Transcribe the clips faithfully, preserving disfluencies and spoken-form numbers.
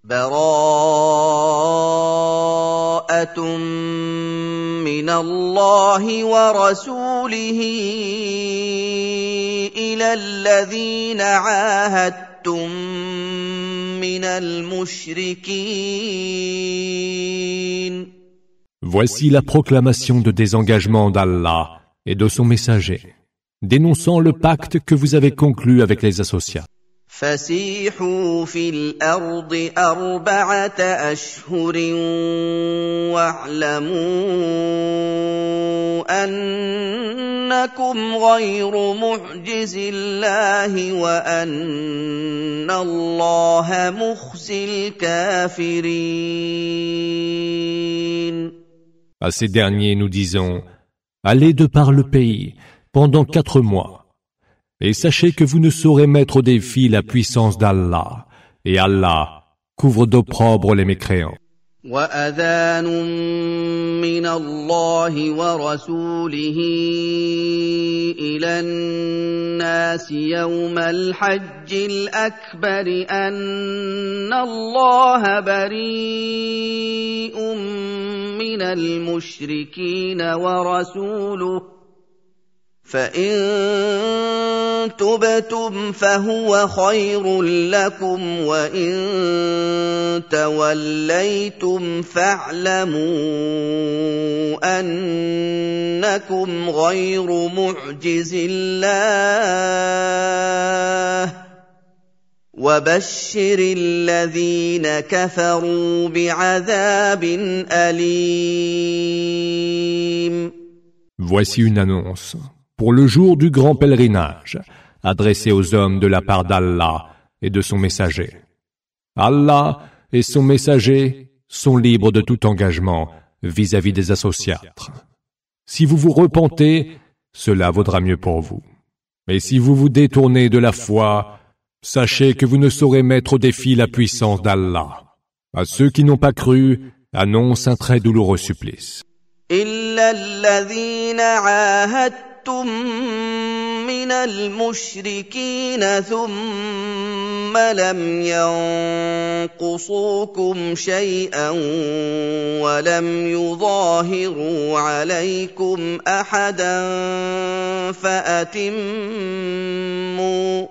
براءة من الله ورسوله إلى الذين عاهدتم من المشركين. Voici la proclamation de désengagement d'Allah et de son messager, dénonçant le pacte que vous avez conclu avec les associats. فسيحوا في الأرض أربعة أشهر واعلموا أنكم غير معجز الله وأن الله مخزي الكافرين. À ces derniers, nous disons, allez de par le pays pendant quatre mois. Et sachez que vous ne saurez mettre au défi la puissance d'Allah, et Allah couvre d'opprobre les mécréants. وَأَذَانٌ مِّنَ اللَّهِ وَرَسُولِهِ إِلَى النَّاسِ يَوْمَ الْحَجِّ الْأَكْبَرِ أَنَّ اللَّهَ بَرِيءٌ مِّنَ الْمُشْرِكِينَ وَرَسُولُهُ فَإِن تُبْتُمْ فَهُوَ خَيْرٌ لَّكُمْ وَإِن تَوَلَّيْتُمْ فَاعْلَمُوا أَنَّكُمْ غَيْرُ مُعْجِزِ اللَّهِ وَبَشِّرِ الَّذِينَ كَفَرُوا بِعَذَابٍ أَلِيمٍ. Voici une annonce pour le jour du grand pèlerinage, adressé aux hommes de la part d'Allah et de son messager. Allah et son messager sont libres de tout engagement vis-à-vis des associatres. Si vous vous repentez, cela vaudra mieux pour vous. Mais si vous vous détournez de la foi, sachez que vous ne saurez mettre au défi la puissance d'Allah. À ceux qui n'ont pas cru, annonce un très douloureux supplice. إِلَّا الَّذِينَ عَاهَدتُّم مِّنَ الْمُشْرِكِينَ ثُمَّ لَمْ يَنقُصُوكُمْ شَيْئًا وَلَمْ يُظَاهِرُوا عَلَيْكُمْ أَحَدًا فَأَتِمُّوا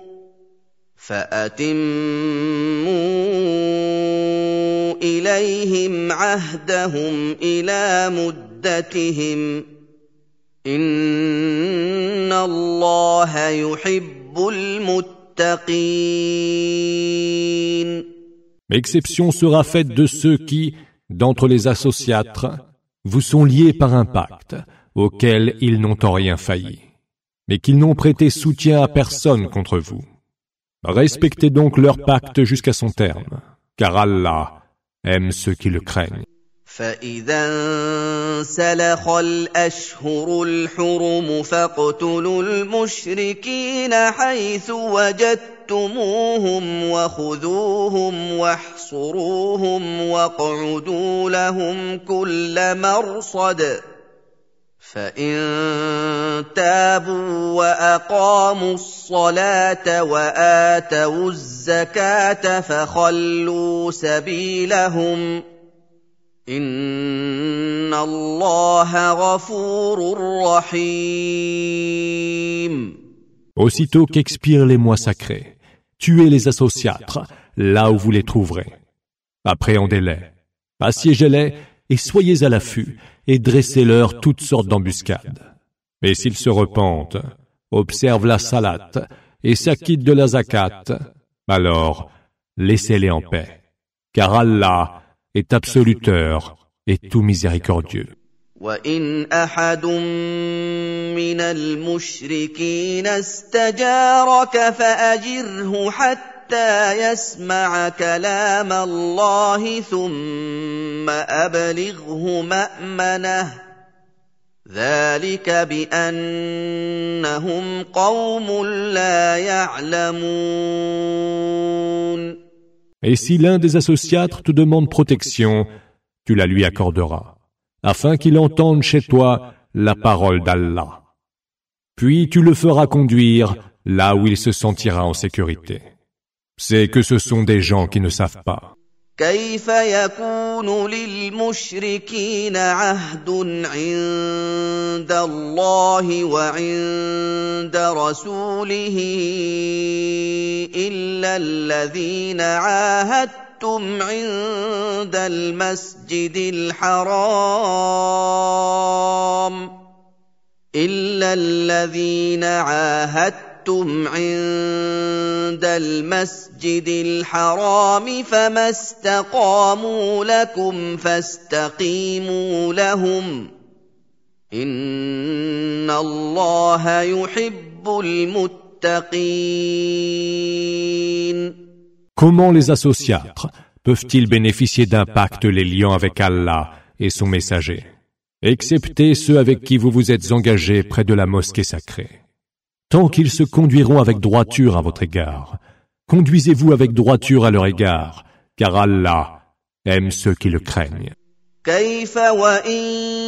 فَأَتِمُّوا إِلَيْهِمْ عَهْدَهُمْ إِلَى مُدَّتِهِمْ إِنَّ اللَّهَ يُحِبُّ الْمُتَّقِينَ. Exception sera faite de ceux qui, d'entre les associatres, vous sont liés par un pacte, auquel ils n'ont en rien failli, mais qu'ils n'ont prêté soutien à personne contre vous. Respectez donc leur pacte jusqu'à son terme, car Allah aime ceux qui le craignent. فَإِذَا انسَلَخَ الْأَشْهُرُ الْحُرُمُ فَاقْتُلُوا الْمُشْرِكِينَ حَيْثُ وَجَدتُّمُوهُمْ وَخُذُوهُمْ وَاحْصُرُوهُمْ وَاقْعُدُوا لَهُمْ كُلَّ مَرْصَدٍ فَإِن تَابُوا وَأَقَامُوا الصَّلَاةَ وَآتَوُا الزَّكَاةَ فَخَلُّوا سَبِيلَهُمْ إِنَّ اللَّهَ غَفُورٌ رَّحِيمٌ. Aussitôt qu'expirent les mois sacrés, tuez les associatres là où vous les trouverez. Appréhendez-les, assiégez-les et soyez à l'affût et dressez-leur toutes sortes d'embuscades. Et s'ils se repentent, observent la salate et s'acquittent de la zakat, alors laissez-les en paix, car Allah est absoluteur et tout miséricordieux. وَإِنْ أَحَدٌ مِّنَ الْمُشْرِكِينَ اسْتَجَارَكَ فَأَجِرْهُ حَتَّى يَسْمَعَ كَلَامَ اللَّهِ ثُمَّ أَبْلِغْهُ مَأْمَنَهُ ذَلِكَ بِأَنَّهُمْ قَوْمٌ لَّا يَعْلَمُونَ. Et si l'un des associatres te demande protection, tu la lui accorderas, afin qu'il entende chez toi la parole d'Allah. Puis tu le feras conduire là où il se sentira en sécurité. C'est que ce sont des gens qui ne savent pas. كيف يكون للمشركين عهد عند الله وعند رسوله إلا الذين عاهدتم عند المسجد الحرام إلا الذين عاهدتم عند المسجد الحرام فما استقاموا لكم فاستقيموا لهم إن الله يحب المتقين. Comment les associatres peuvent-ils bénéficier d'un pacte les liant avec Allah et son messager, excepté ceux avec qui vous vous êtes engagés près de la mosquée sacrée? Tant qu'ils se conduiront avec droiture à votre égard, conduisez-vous avec droiture à leur égard, car Allah aime ceux qui le craignent. كيف وإن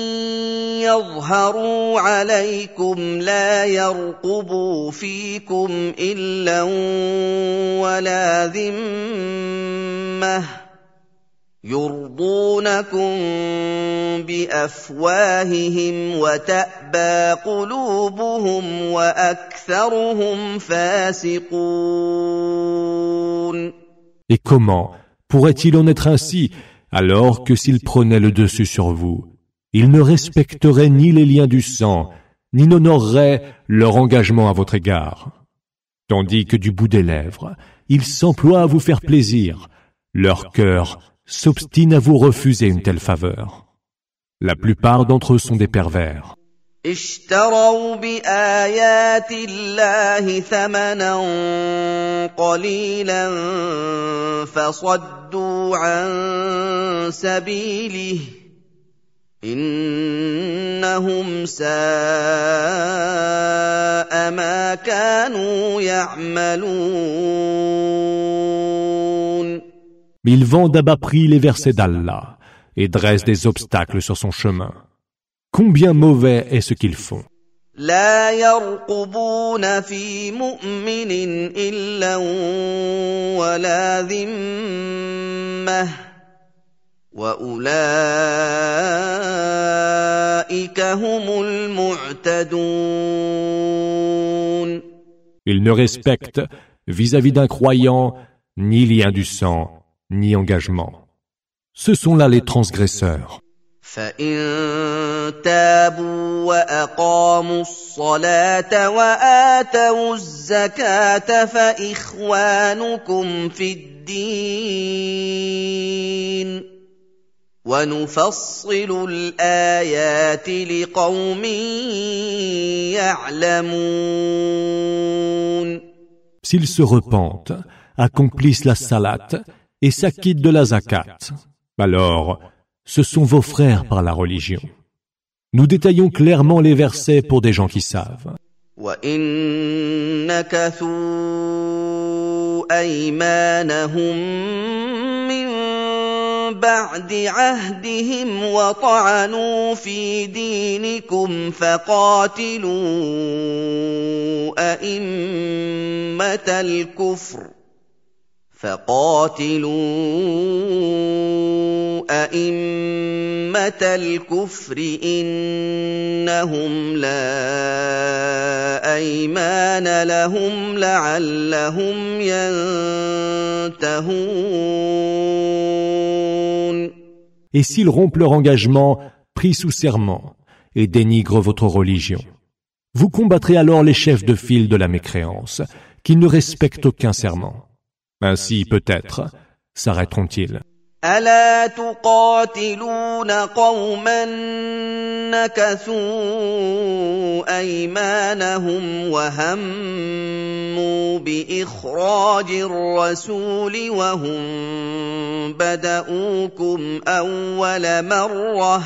يظهروا عليكم لا يرقبوا فيكم إلا ولا ذمة يرضونكم بأفواههم وتأبى قلوبهم وأكثرهم فاسقون. Et comment pourrait-il en être ainsi alors que s'ils prenaient le dessus sur vous, ils ne respecteraient ni les liens du sang, ni n'honoreraient leur engagement à votre égard, tandis que du bout des lèvres, ils s'emploient à vous faire plaisir, leur cœur s'obstine à vous refuser une telle faveur. La plupart d'entre eux sont des pervers. اشتروا بآيات الله ثمنا قليلا فصدوا عن سبيله إنهم ساء ما كانوا يعملون. Ils vendent à bas prix les versets d'Allah et dressent des obstacles sur son chemin. Combien mauvais est ce qu'ils font. لا يرقبون في مؤمن إلا ولا ذمة وأولئك هم المعتدون. Ils ne respectent vis-à-vis d'un croyant ni lien du sang ni engagement. Ce sont là les transgresseurs. فإن تابوا وأقاموا الصلاة وآتوا الزكاة فإخوانكم في الدين ونفصل الآيات لقوم يعلمون. S'ils se repentent, accomplissent la salat et s'acquittent de la zakat, alors ce sont vos frères par la religion. Nous détaillons clairement les versets pour des gens qui savent. وَإِن نَكَثُوا أَيْمَانَهُم مِّن بَعْدِ عَهْدِهِمْ وَطَعَنُوا فِي دِينِكُمْ فَقَاتِلُوا أَئِمَّةَ الْكُفْرِ فقاتلوا أئمة الكفر إنهم لا أيمان لهم لعلهم ينتهون. Et s'ils rompent leur engagement pris sous serment et dénigrent votre religion, vous combattrez alors les chefs de file de la mécréance qui ne respectent aucun serment. Ainsi, peut-être, s'arrêteront-ils. ألا تقاتلون قوما نكثوا أيمانهم وهموا بإخراج الرسول وهم بدؤوكم أول مرة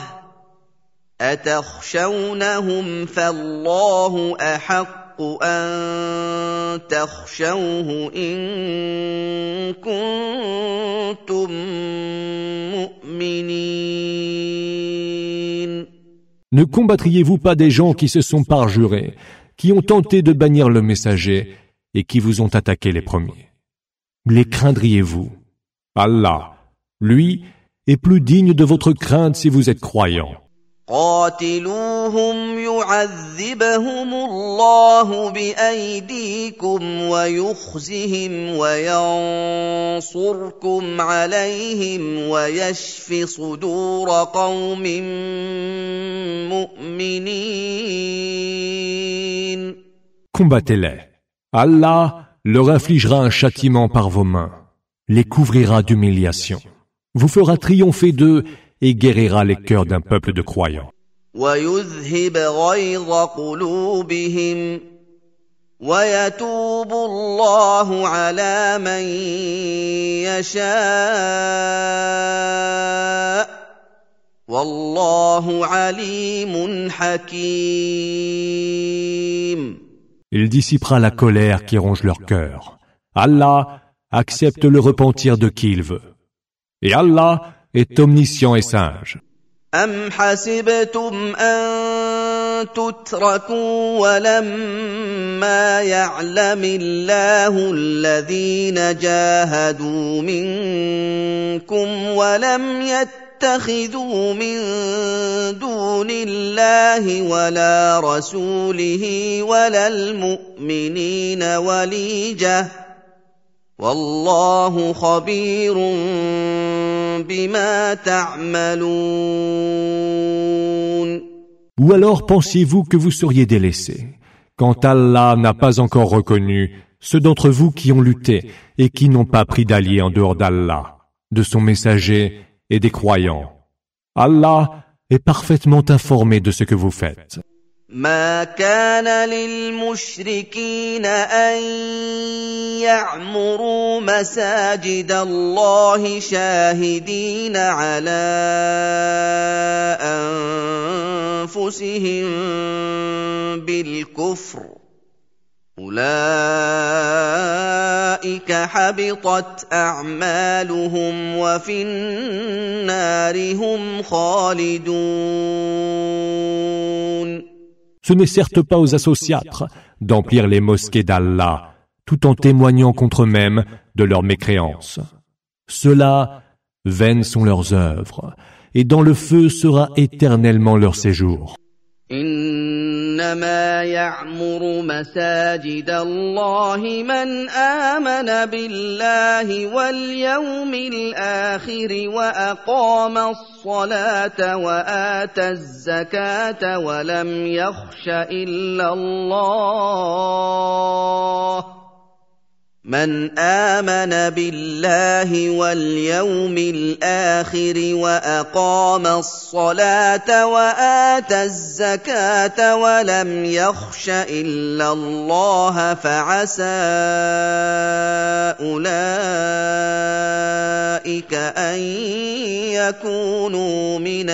أتخشونهم فالله أحق أن تخشوه إن كنتم مؤمنين. Ne combattriez-vous pas des gens qui se sont parjurés, qui ont tenté de bannir le messager et qui vous ont attaqué les premiers? Les craindriez-vous? Allah Lui est plus digne de votre crainte si vous êtes croyants. قاتلوهم يعذبهم الله بأيديكم ويخزهم وينصركم عليهم ويشف صدور قوم مؤمنين. Combattez-les. Allah leur infligera un châtiment par vos mains, les couvrira d'humiliation, vous fera triompher d'eux et guérira les cœurs d'un peuple de croyants. وَيُذْهِبْ غَيْظَ قُلُوبِهِمْ وَيَتُوبُ اللَّهُ عَلَىٰ مَن يَشَاءُ وَاللَّهُ عَلِيمٌ حَكِيمٌ. Il dissipera la colère qui ronge leur cœur. Allah accepte le repentir de qui il veut. Et Allah est omniscient et sage. أَمْ حَسِبْتُمْ أَن تُتْرَكُوا وَلَمَّا يَعْلَمِ اللَّهُ الَّذِينَ جَاهَدُوا مِنكُمْ وَلَمْ يَتَّخِذُوا مِن دُونِ اللَّهِ وَلَا رَسُولِهِ وَلَا الْمُؤْمِنِينَ وَلِيجَةً وَاللَّهُ خَبِيرٌ بِمَا تَعْمَلُونَ. Ou alors pensiez-vous que vous seriez délaissés, quand Allah n'a pas encore reconnu ceux d'entre vous qui ont lutté et qui n'ont pas pris d'alliés en dehors d'Allah, de son messager et des croyants. Allah est parfaitement informé de ce que vous faites. ما كان للمشركين أن يعمروا مساجد الله شاهدين على أنفسهم بالكفر أولئك حبطت أعمالهم وفي النار هم خالدون. Ce n'est certes pas aux associatres d'emplir les mosquées d'Allah, tout en témoignant contre eux-mêmes de leur mécréance. Ceux-là, vaines sont leurs œuvres, et dans le feu sera éternellement leur séjour. إنما يعمر مساجد الله من آمن بالله واليوم الآخر وأقام الصلاة وآتى الزكاة ولم يخش إلا الله من آمن بالله واليوم الآخر وأقام الصلاة وآتى الزكاة ولم يخش إلا الله فعسى أولئك أن يكونوا من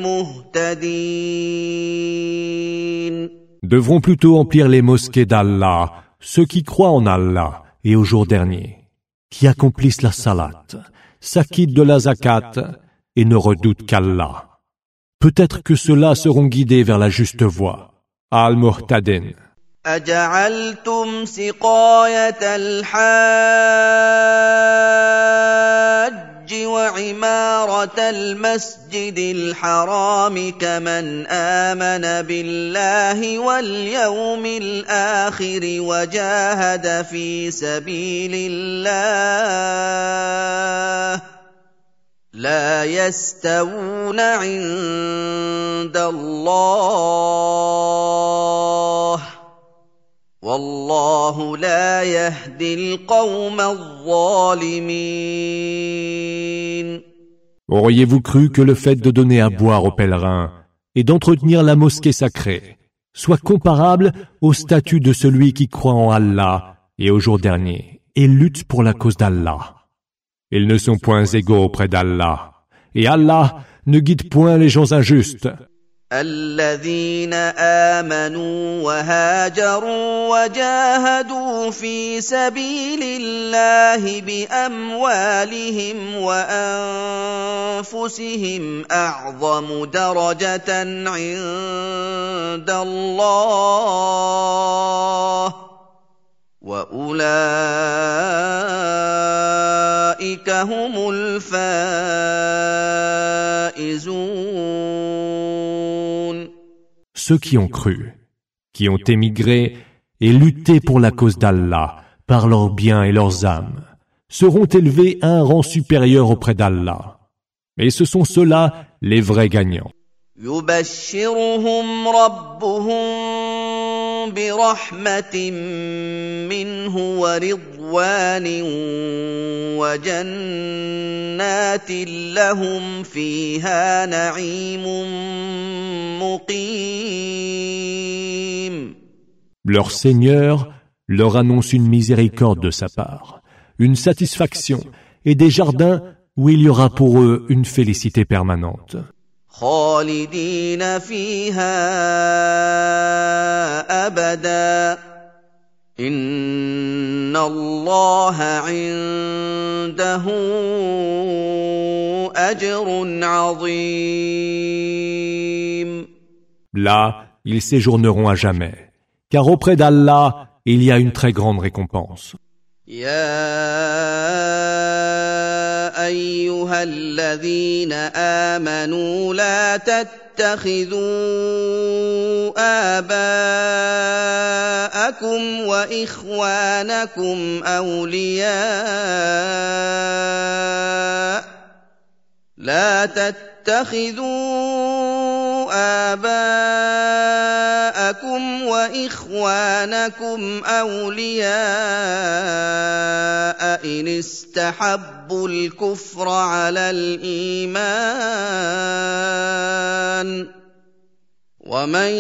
المهتدين. Devront plutôt emplir les mosquées d'Allah ceux qui croient en Allah et au jour dernier, qui accomplissent la salat, s'acquittent de la zakat et ne redoutent qu'Allah. Peut-être que ceux-là seront guidés vers la juste voie. Al-Muhtadin. أجعلتم سقاية الحاج وعمارة المسجد الحرام كمن آمن بالله واليوم الآخر وجاهد في سبيل الله لا يستوون عند الله والله لا يهدي القوم الظالمين. Auriez-vous cru que le fait de donner à boire aux pèlerins et d'entretenir la mosquée sacrée soit comparable au statut de celui qui croit en Allah et au jour dernier et lutte pour la cause d'Allah? Ils ne sont point égaux auprès d'Allah, et Allah ne guide point les gens injustes. الذين آمنوا وهاجروا وجاهدوا في سبيل الله بأموالهم وأنفسهم أعظم درجة عند الله وأولئك هم الفائزون. Ceux qui ont cru, qui ont émigré et lutté pour la cause d'Allah par leurs biens et leurs âmes, seront élevés à un rang supérieur auprès d'Allah. Et ce sont ceux-là les vrais gagnants. يبشرهم ربهم برحمة منه ورضوان وجنات لهم فيها نعيم مقيم. Leur Seigneur leur annonce une miséricorde de sa part, une satisfaction et des jardins où il y aura pour eux une félicité permanente. خالدين فيها أبدا إن الله عنده أجر عظيم. Là, ils séjourneront à jamais, car auprès d'Allah, il y a une très grande récompense. يا أيها الذين آمنوا لا تتخذوا آباءكم وإخوانكم أولياء لا تتخذوا آباءكم وإخوانكم أولياء إن استحبوا الكفر على الإيمان ومن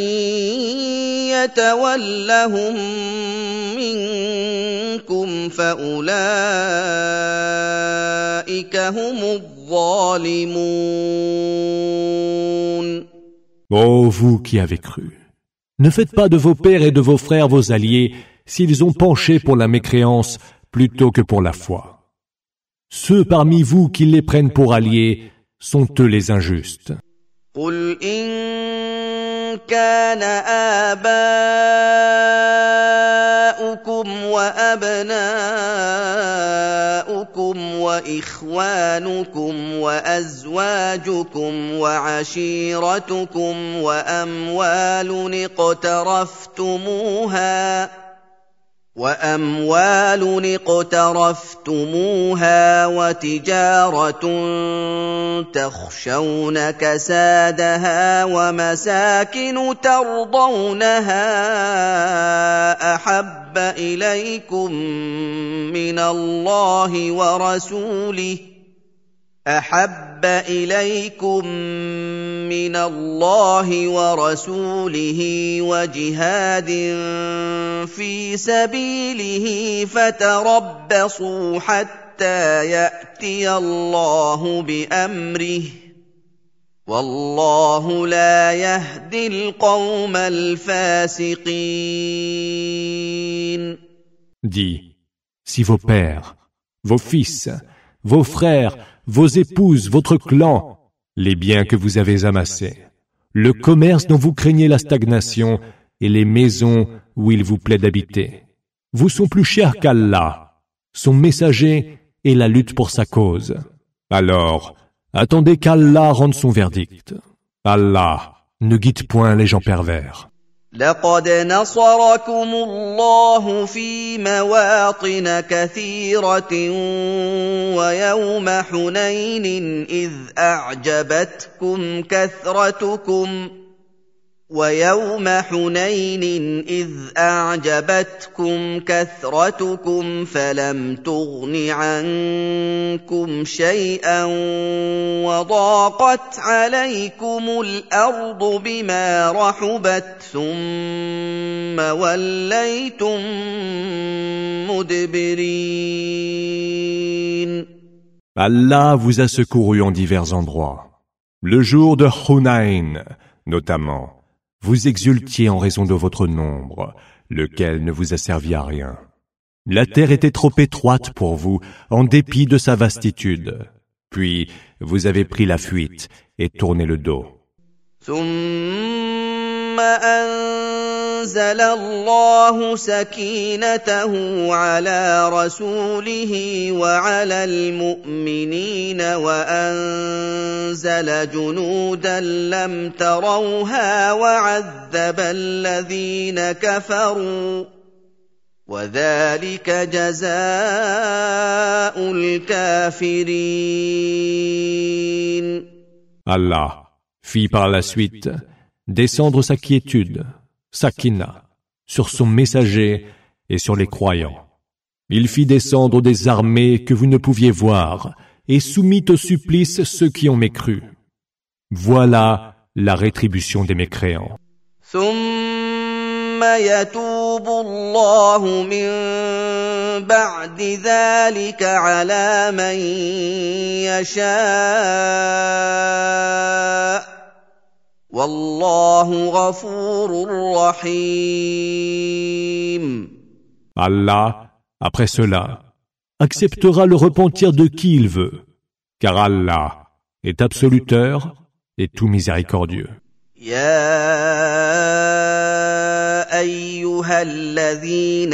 يتولهم منكم فأولئك هم الظالمون. Ô vous qui avez cru, ne faites pas de vos pères et de vos frères vos alliés s'ils ont penché pour la mécréance plutôt que pour la foi. Ceux parmi vous qui les prennent pour alliés sont eux les injustes. قل إن كان آباؤكم وأبناؤكم وإخوانكم وأزواجكم وعشيرتكم وأموال اقترفتموها وأموال اقترفتموها وتجارة تخشون كسادها ومساكن ترضونها أحب إليكم من الله ورسوله أحب إليكم من الله ورسوله وجهاد في سبيله فتربصوا حتى يأتي الله بأمره والله لا يهدي القوم الفاسقين. Dis, si vos pères, vos fils, vos frères, vos épouses, votre clan, les biens que vous avez amassés, le commerce dont vous craignez la stagnation et les maisons où il vous plaît d'habiter, vous sont plus chers qu'Allah, son messager et la lutte pour sa cause. Alors, attendez qu'Allah rende son verdict. Allah ne guide point les gens pervers. لقد نصركم الله في مواطن كثيرة ويوم حنين إذ أعجبتكم كثرتكم ويوم حنين إذ أعجبتكم كثرتكم فلم تغن عنكم شيئا وضاقت عليكم الأرض بما رحبت ثم وليتم مدبرين. Allah vous a secouru en divers endroits. Le jour de Hunayn, notamment, vous exultiez en raison de votre nombre, lequel ne vous a servi à rien. La terre était trop étroite pour vous, en dépit de sa vastitude. Puis, vous avez pris la fuite et tourné le dos. ثم أنزل الله سكينته على رسوله وعلى المؤمنين وأنزل جنودا لم تروها وعذب الذين كفروا وذلك جزاء الكافرين. Allah fit par la suite descendre sa quiétude, Sakina, sur son messager et sur les croyants. Il fit descendre des armées que vous ne pouviez voir et soumit au supplice ceux qui ont mécru. Voilà la rétribution des mécréants. ثم يتوب الله من بعد ذلك على من يشاء والله غفور رحيم. Allah, après cela, acceptera le repentir de qui il veut, car Allah est absoluteur et tout miséricordieux. يا أيها الذين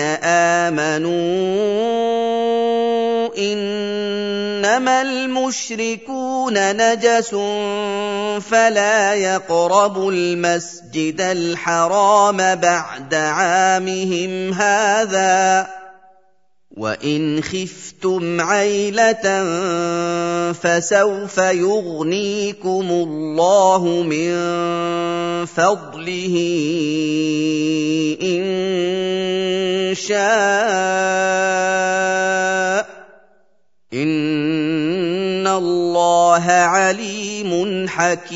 آمنوا إنما المشركون نجس فلا يقربوا المسجد الحرام بعد عامهم هذا وإن خفتم عيلة فسوف يغنيكم الله من فضله إن شاء إن الله عليم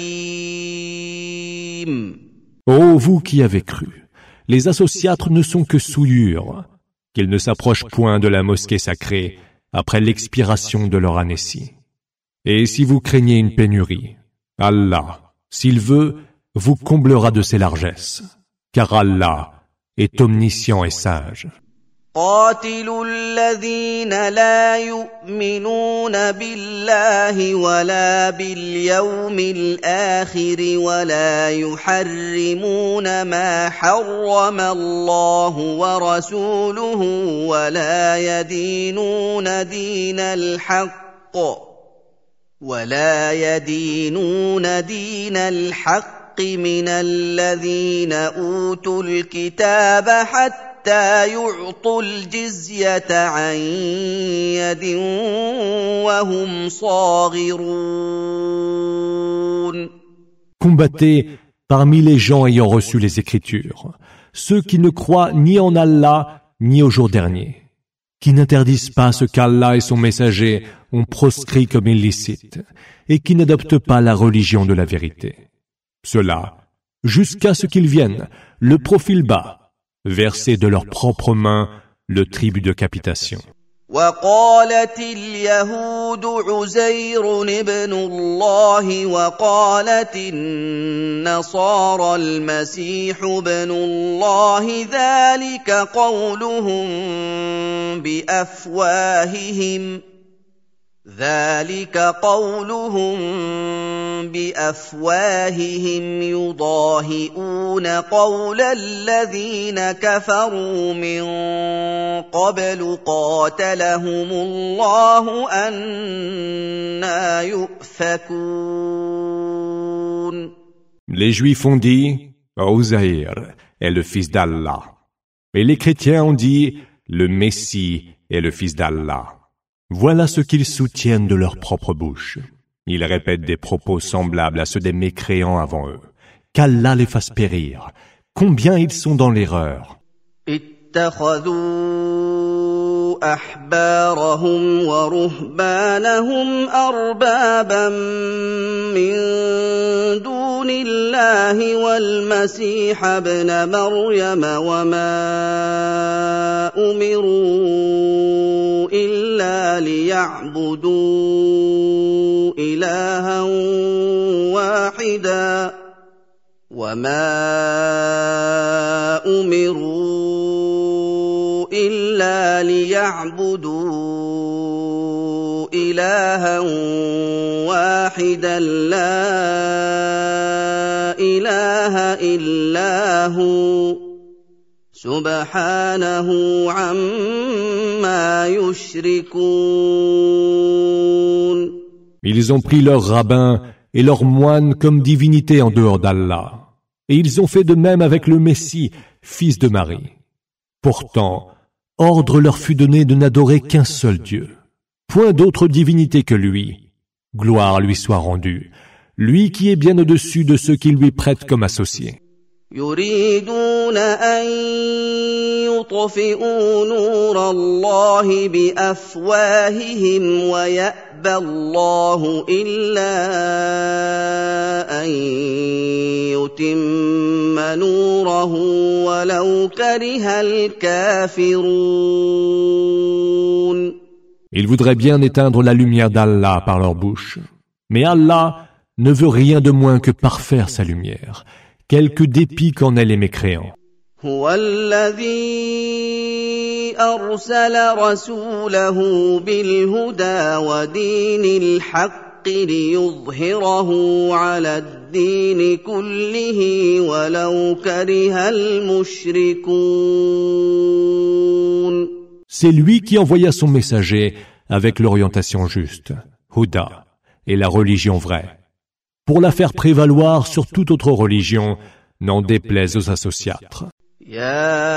حكيم. Ô vous qui avez cru, les associatres ne sont que souillures, qu'ils ne s'approchent point de la mosquée sacrée après l'expiration de leur année-ci. Et si vous craignez une pénurie, Allah, s'il veut, vous comblera de ses largesses, car Allah est omniscient et sage. قاتلوا الذين لا يؤمنون بالله ولا باليوم الآخر ولا يحرمون ما حرم الله ورسوله ولا يدينون دين الحق ولا يدينون دين الحق من الذين أوتوا الكتاب حتى حتى يعطوا الجزية عن يد وهم صاغرون. Combattez parmi les gens ayant reçu les Écritures, ceux qui ne croient ni en Allah ni au jour dernier, qui n'interdisent pas ce qu'Allah et son messager ont proscrit comme illicite, et qui n'adoptent pas la religion de la vérité. Cela, jusqu'à ce qu'ils viennent, le profil bas, verser de leurs propres mains le tribut de capitation. وقالت اليهود عزير ابن الله وقالت النصارى المسيح ابن الله ذلك قولهم بأفواههم ذلك قولهم بأفواههم يضاهئون قول الذين كفروا من قبل قاتلهم الله أنى يؤفكون. Les Juifs ont dit Uzaïr est le fils d'Allah, et les chrétiens ont dit le Messie est le fils d'Allah. Voilà ce qu'ils soutiennent de leur propre bouche. Ils répètent des propos semblables à ceux des mécréants avant eux. Qu'Allah les fasse périr. Combien ils sont dans l'erreur. اتخذوا أحبارهم ورهبانهم أربابا من دون الله والمسيح ابن مريم وما أمروا إلا ليعبدوا إلها واحدا وما أمروا إلا ليعبدوا إلها واحدا لا إله إلا هو سبحانه عما يشركون. Ils ont pris leurs rabbins et leurs moines comme divinités en dehors d'Allah. Et ils ont fait de même avec le Messie, fils de Marie. Pourtant, ordre leur fut donné de n'adorer qu'un seul Dieu. Point d'autre divinité que lui. Gloire lui soit rendue. Lui qui est bien au-dessus de ceux qui lui prêtent comme associés. يريدون أن يطفئوا نور الله بأفواههم ويأبى الله إلا أن يتم نوره ولو كره الكافرون. Ils voudraient bien éteindre la lumière d'Allah par leur bouche. Mais Allah ne veut rien de moins que parfaire sa lumière. Quelque dépit qu'en aient les mécréants. هو الذي أرسل رسوله بالهدى ودين الحق ليظهره على الدين كله ولو كره المشركون. C'est lui qui envoya son messager avec l'orientation juste, Huda, et la religion vraie, pour la faire prévaloir sur toute autre religion, n'en déplaise aux associatres. يا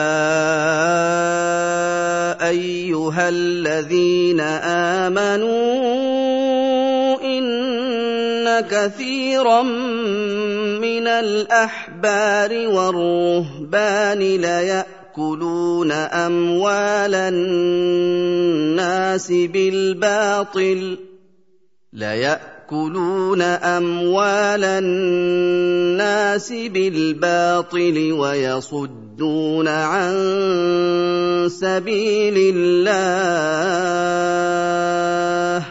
أيها الذين آمنوا إن كثيرا من الأحبار والرهبان ليأكلون أموال الناس بالباطل ليأكلون أموال الناس بالباطل ويصدون عن سبيل الله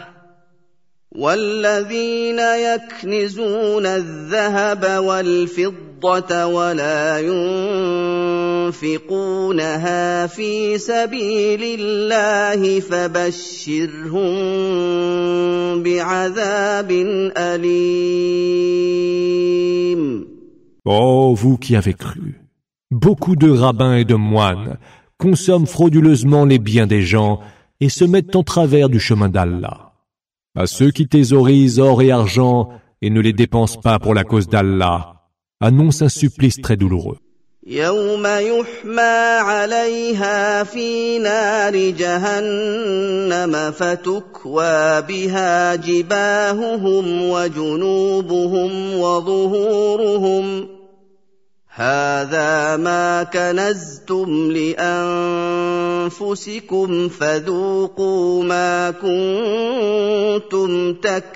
والذين يكنزون الذهب والفضة ولا ينفقونها في سبيل الله فبشرهم بعذاب أليم. Ô vous qui avez cru, beaucoup de rabbins et de moines consomment frauduleusement les biens des gens et se mettent en travers du chemin d'Allah. À ceux qui thésaurisent or et argent et ne les dépensent pas pour la cause d'Allah, annonce un supplice très douloureux. يوم يحمى عليها في نار جهنم فتكوى بها جباههم وجنوبهم وظهورهم هذا ما كنزتم لأنفسكم فذوقوا ما كنتم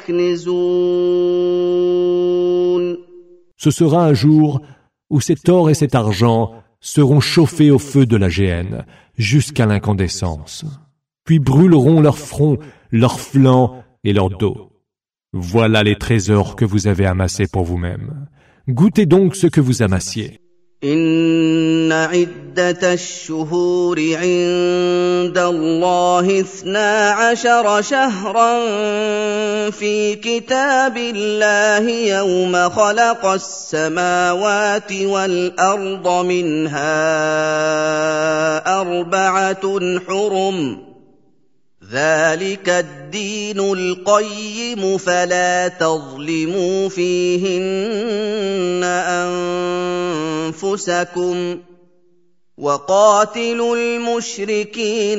تكنزون. Ce sera un jour où cet or et cet argent seront chauffés au feu de la géhenne jusqu'à l'incandescence, puis brûleront leur front, leurs flancs et leur dos. Voilà les trésors que vous avez amassés pour vous-même. Goûtez donc ce que vous amassiez. إن عدة الشهور عند الله اثنا عشر شهرا في كتاب الله يوم خلق السماوات والأرض منها أربعة حرم ذلك الدين القيم فلا تظلموا فيهن أنفسكم وقاتلوا المشركين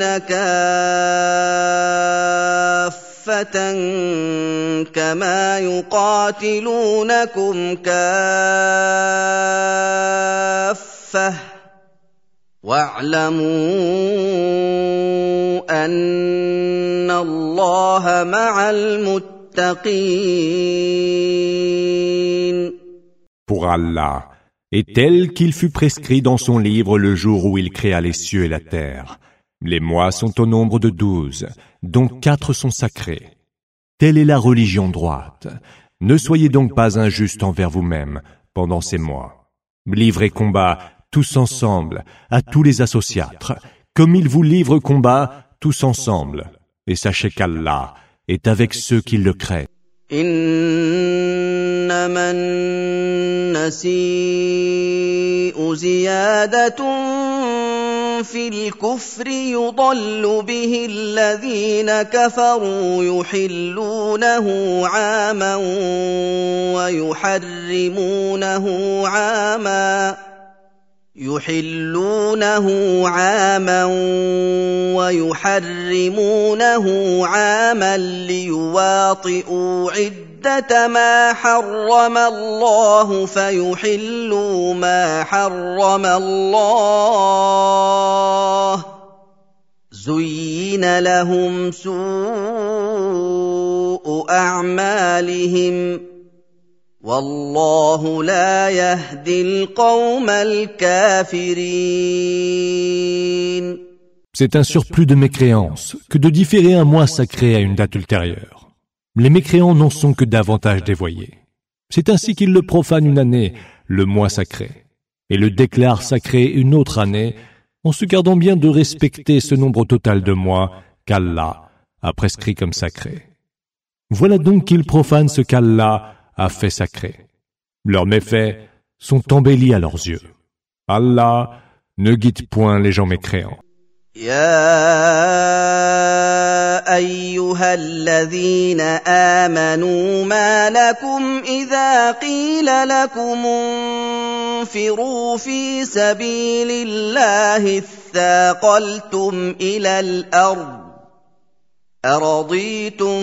كافة كما يقاتلونكم كافة واعلموا أن الله مع المتقين. Pour Allah est tel qu'il fut prescrit dans son livre le jour où il créa les cieux et la terre. Les mois sont au nombre de douze, dont quatre sont sacrés. Telle est la religion droite. Ne soyez donc pas injustes envers vous-même pendant ces mois. Livrez combat tous ensemble à tous les associatres, comme ils vous livrent combat tous ensemble. Et sachez qu'Allah est avec ceux qui le craignent. إنما النسيء زيادة في الكفر يضل به الذين كفروا يحلونه عاما ويحرمونه عاما يحلونه عاما ويحرمونه عاما ليواطئوا عدة ما حرم الله فيحلوا ما حرم الله زين لهم سوء أعمالهم والله لا يهدي القوم الكافرين. C'est un surplus de mécréance que de différer un mois sacré à une date ultérieure. Les mécréants n'en sont que davantage dévoyés. C'est ainsi qu'ils le profanent une année, le mois sacré, et le déclarent sacré une autre année, en se gardant bien de respecter ce nombre total de mois qu'Allah a prescrit comme sacré. Voilà donc qu'ils profanent ce qu'Allah a fait sacré. Leurs méfaits sont embellis à leurs yeux. Allah ne guide point les gens mécréants. يا أيها الذين آمنوا ما لكم إذا قيل لكم انفروا في سبيل الله اثاقلتم إلى الأرض أرضيتم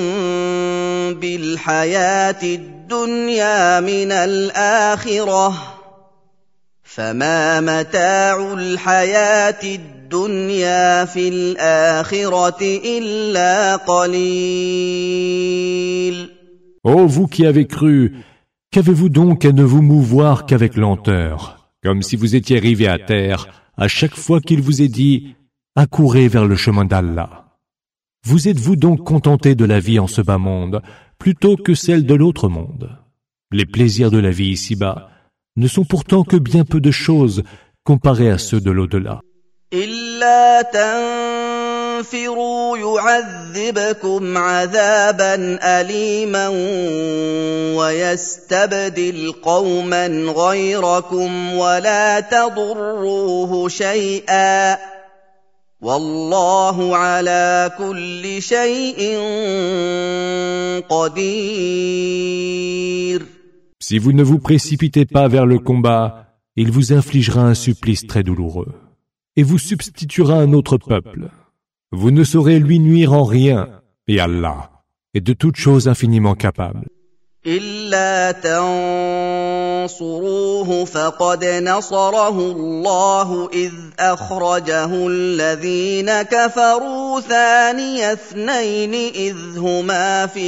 بالحياة الدنيا من الآخرة فما متاع الحياة الدنيا في الآخرة إلا قليل. Ô vous qui avez cru, qu'avez-vous donc à ne vous mouvoir qu'avec lenteur, comme si vous étiez arrivés à terre à chaque fois qu'il vous est dit « accourez vers le chemin d'Allah ». Vous êtes-vous donc contenté de la vie en ce bas monde plutôt que celle de l'autre monde? Les plaisirs de la vie ici-bas ne sont pourtant que bien peu de choses comparés à ceux de l'au-delà. إلا تنفروا يعذبكم عذابا أليما ويستبدل قوما غيركم ولا تضروه شيئا والله على كل شيء قدير. Si vous ne vous précipitez pas vers le combat, il vous infligera un supplice très douloureux et vous substituera un autre peuple. Vous ne saurez lui nuire en rien, et Allah est de toutes choses infiniment capable. إلا تنصروه فقد نصره الله إذ أخرجه الذين كفروا ثاني اثنين إذ هما في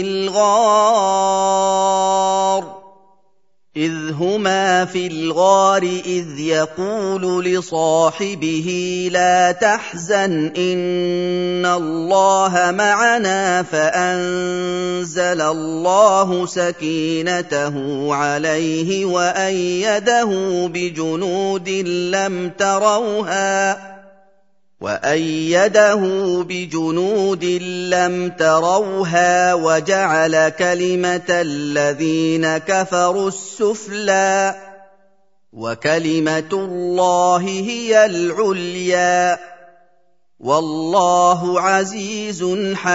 الغار إذ هما في الغار إذ يقول لصاحبه لا تحزن إن الله معنا فأنزل الله سكينته عليه وأيده بجنود لم تروها وأيده بجنود لم تروها وجعل كلمة الذين كفروا السفلى وكلمة الله هي العليا والله عزيز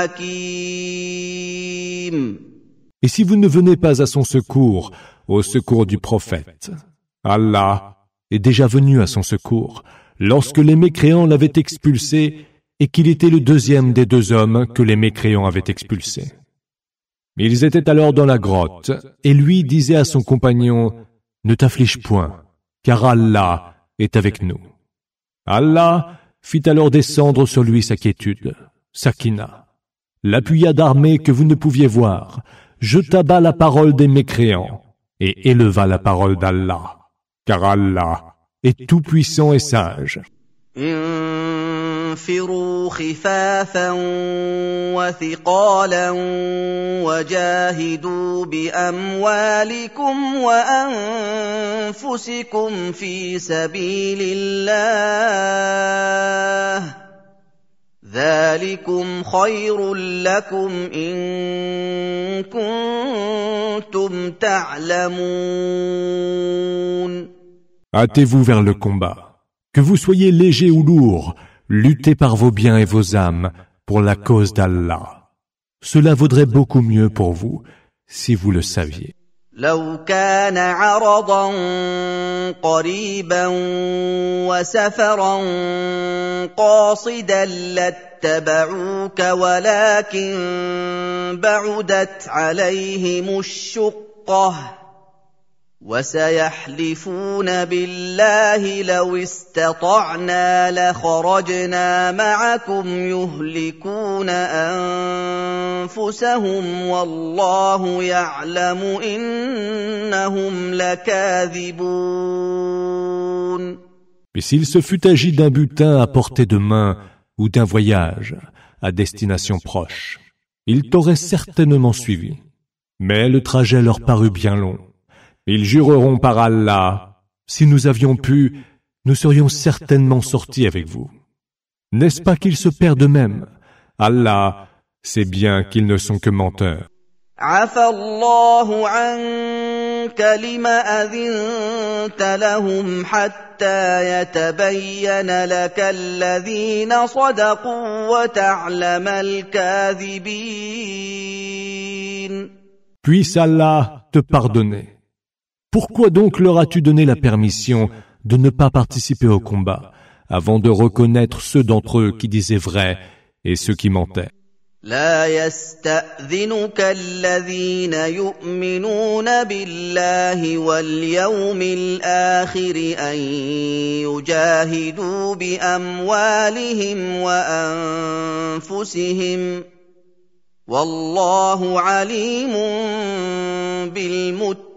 حكيم. Et si vous ne venez pas à son secours, au secours du prophète, Allah est déjà venu à son secours lorsque les mécréants l'avaient expulsé et qu'il était le deuxième des deux hommes que les mécréants avaient expulsés. Ils étaient alors dans la grotte, et lui disait à son compagnon, « Ne t'afflige point, car Allah est avec nous. » Allah fit alors descendre sur lui sa quiétude, Sakina, l'appuya d'armée que vous ne pouviez voir, jeta bas la parole des mécréants, et éleva la parole d'Allah, car Allah est tout-puissant et sage. انفروا خفافا وثقالا وجاهدوا بأموالكم وأنفسكم في سبيل الله ذلكم خير لكم إن كنتم تعلمون. Hâtez-vous vers le combat. Que vous soyez léger ou lourd, luttez par vos biens et vos âmes pour la cause d'Allah. Cela vaudrait beaucoup mieux pour vous si vous le saviez. لو كان عرضا قريبا وسفرا قاصدا لاتبعوك ولكن بعدت عليهم الشقة وسيحلفون بالله لو استطعنا لخرجنا معكم يهلكون أنفسهم والله يعلم إنهم لكاذبون. Mais s'il se fût agi d'un butin à portée de main ou d'un voyage à destination proche, ils t'auraient certainement suivi. Mais le trajet leur parut bien long. Ils jureront par Allah, si nous avions pu, nous serions certainement sortis avec vous. N'est-ce pas qu'ils se perdent eux-mêmes? Allah sait bien qu'ils ne sont que menteurs. عفى الله عنك لما أذنت لهم حتى يتبين لك الذين صدقوا وتعلم الكاذبين. Puisse Allah te pardonner. Pourquoi donc leur as-tu donné la permission de ne pas participer au combat, avant de reconnaître ceux d'entre eux qui disaient vrai et ceux qui mentaient? لا يستأذنك الذين يؤمنون بالله واليوم الآخر أن يجاهدوا بأموالهم وأنفسهم والله عليم بالمتقين.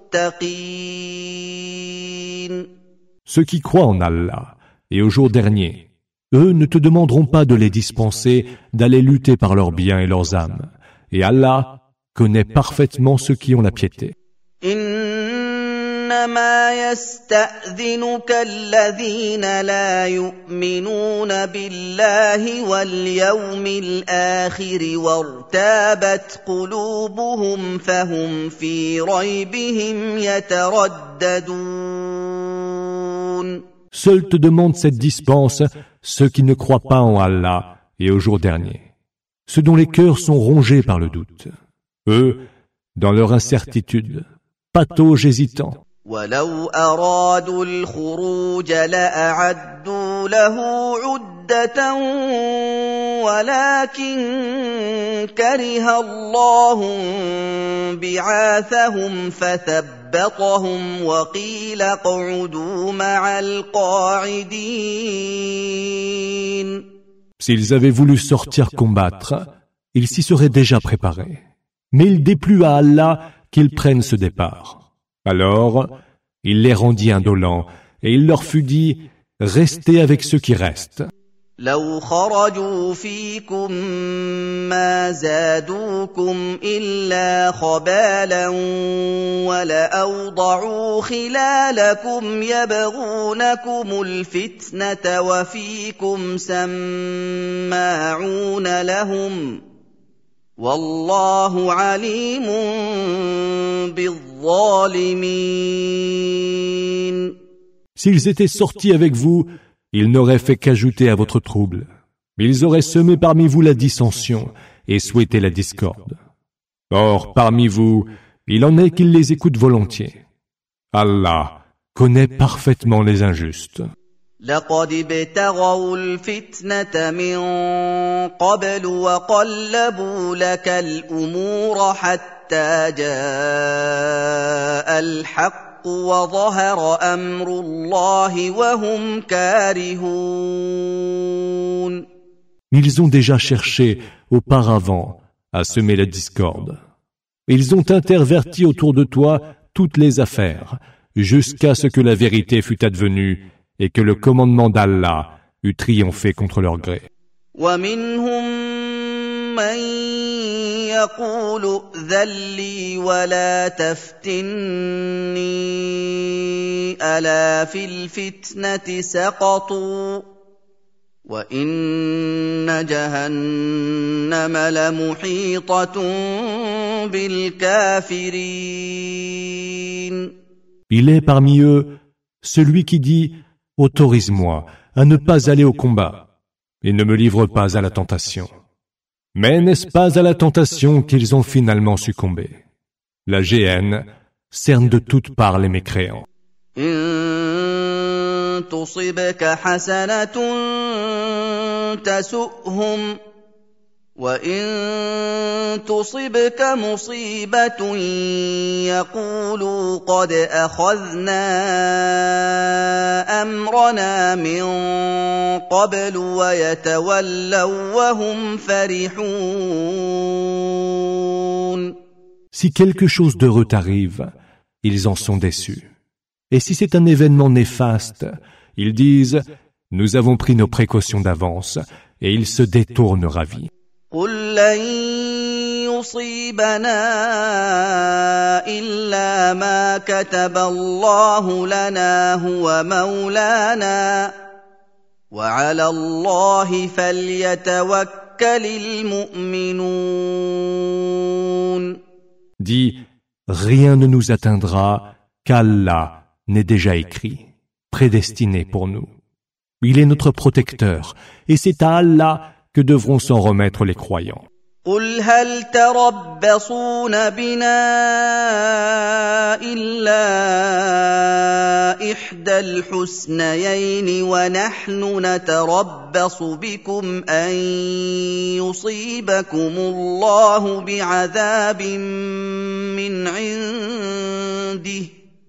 Ceux qui croient en Allah et au jour dernier, eux ne te demanderont pas de les dispenser d'aller lutter par leurs biens et leurs âmes. Et Allah connaît parfaitement ceux qui ont la piété. إنما يستأذنك الذين لا يؤمنون بالله واليوم الآخر وارتابت قلوبهم فهم في ريبهم يترددون. Seuls te demandent cette dispense ceux qui ne croient pas en Allah et au jour dernier, ceux dont les cœurs sont rongés par le doute. Eux, dans leur incertitude, patauges hésitants. ولو أرادوا الخروج لأعدوا له عدة ولكن كره الله بعاثهم فثبطهم وقيل اقعدوا مع القاعدين. S'ils avaient voulu sortir combattre, ils s'y seraient déjà préparés. Mais il déplut à Allah qu'ils prennent ce départ. Alors, il les rendit indolents, et il leur fut dit, restez avec ceux qui restent. لو خرجوا فيكم ما زادوكم إلا خبالا ولأوضعوا خلالكم يبغونكم الفتنة وفيكم سماعون لهم والله عليم بالظالمين. S'ils étaient sortis avec vous, ils n'auraient fait qu'ajouter à votre trouble. Ils auraient semé parmi vous la dissension et souhaité la discorde. Or, parmi vous, il en est qui les écoutent volontiers. Allah connaît parfaitement les injustes. لقد ابتغوا الفتنة من قبل وقلبوا لك الأمور حتى جاء الحق وظهر أمر الله وهم كارهون. Ils ont déjà cherché auparavant à semer la discorde. Ils ont interverti autour de toi toutes les affaires, jusqu'à ce que la vérité fût advenue et que le commandement d'Allah eût triomphé contre leur gré. ومنهم من يقول ائذن لي ولا تفتني ألا في الفتنة سقطوا وإن جهنم لمحيطة بالكافرين. Il est parmi eux celui qui dit « Autorise-moi à ne pas aller au combat. et ne me livre pas à la tentation. Mais n'est-ce pas à la tentation qu'ils ont finalement succombé? La géhenne cerne de toutes parts les mécréants. إن تصبك حسنة تسؤهم وإن تصبك مصيبة يقولوا قد أخذنا أمرنا من قبل ويتولوا وهم فرحون. Si quelque chose d'heureux t'arrive, ils en sont déçus. Et si c'est un événement néfaste, ils disent « Nous avons pris nos précautions d'avance » et ils se détournent ravis. قل لن يصيبنا إلا ما كتب الله لنا هو مولانا وعلى الله فليتوكل المؤمنون. Dis, rien ne nous atteindra qu'Allah n'est déjà écrit, prédestiné pour nous. Il est notre protecteur, et c'est à Allah que devront s'en remettre les croyants. قل هل تربصون بنا إلا إحدى الحسنيين ونحن نتربص بكم أن يصيبكم الله بعذاب من عنده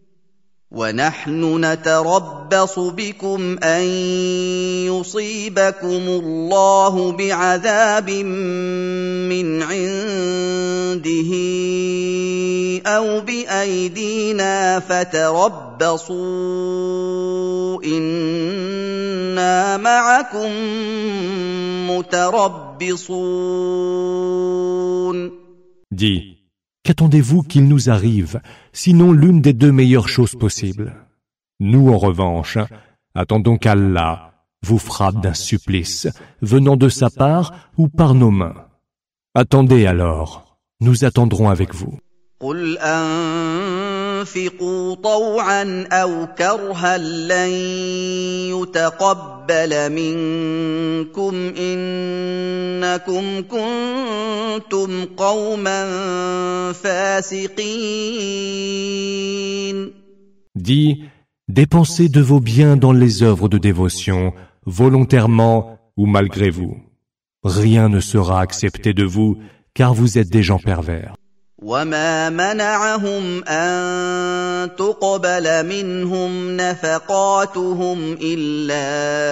ونحن نتربص بكم أن يصيبكم الله بعذاب من عنده أو بأيدينا فتربصوا إنا معكم متربصون. Dis, qu'attendez-vous qu'il nous arrive, sinon l'une des deux meilleures choses possibles? Nous, en revanche, attendons qu'Allah vous frappe d'un supplice, venant de sa part ou par nos mains. Attendez alors, nous attendrons avec vous. قل أنفقوا طوعا أو كرها لن يتقبل منكم إنكم كنتم قوما فاسقين. Dis, dépensez de vos biens dans les œuvres de dévotion, volontairement ou malgré vous. Rien ne sera accepté de vous, car vous êtes des gens pervers. وما منعهم أن تقبل منهم نفقاتهم إلا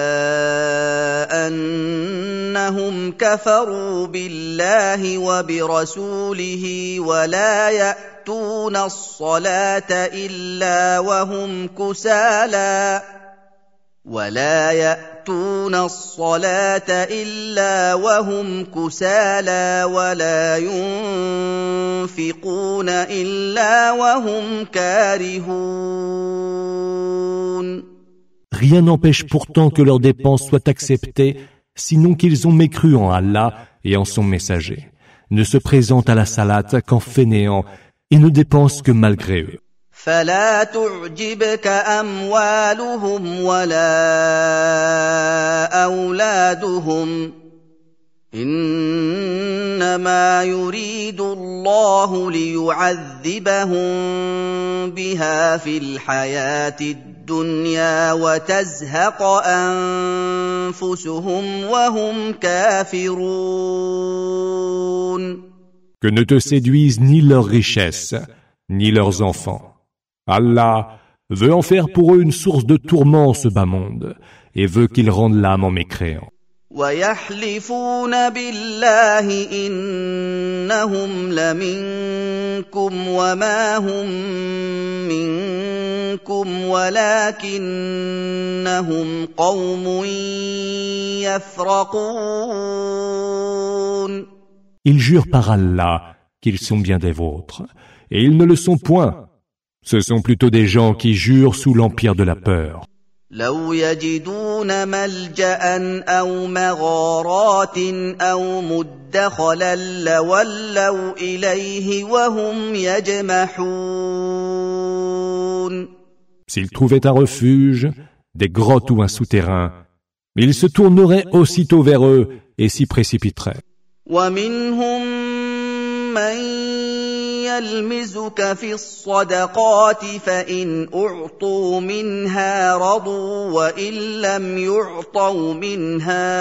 أنهم كفروا بالله وبرسوله ولا يأتون الصلاة إلا وهم كسالى ولا يأتون الصلاة إلا وهم كسالى ولا ينفقون إلا وهم كارهون. Rien n'empêche pourtant que leurs dépenses soient acceptées, sinon qu'ils ont mécru en Allah et en son messager, ne se présentent à la salate qu'en fainéants et ne dépensent que malgré eux. فلا تعجبك أموالهم ولا أولادهم إنما يريد الله ليعذبهم بها في الحياة الدنيا وتزهق أنفسهم وهم كافرون. Que ne te séduisent ni leurs richesses, ni leurs enfants. Allah veut en faire pour eux une source de tourment en ce bas monde et veut qu'ils rendent l'âme en mécréant. ويحلفون بالله إنهم لمنكم وما هم منكم ولكنهم قوم يفرقون. Ils jurent par Allah qu'ils sont bien des vôtres, et ils ne le sont point. Ce sont plutôt des gens qui jurent sous l'empire de la peur. لو يجدون ملجأ أو مغارات أو مدخلا لولوا إليه وهم يجمحون. S'ils trouvaient un refuge, des grottes ou un souterrain, Il se tournerait aussitôt vers eux et s'y précipiterait. ومنهم من يلمزك في الصدقات فإن أعطوا منها رضوا وإن لم يعطوا منها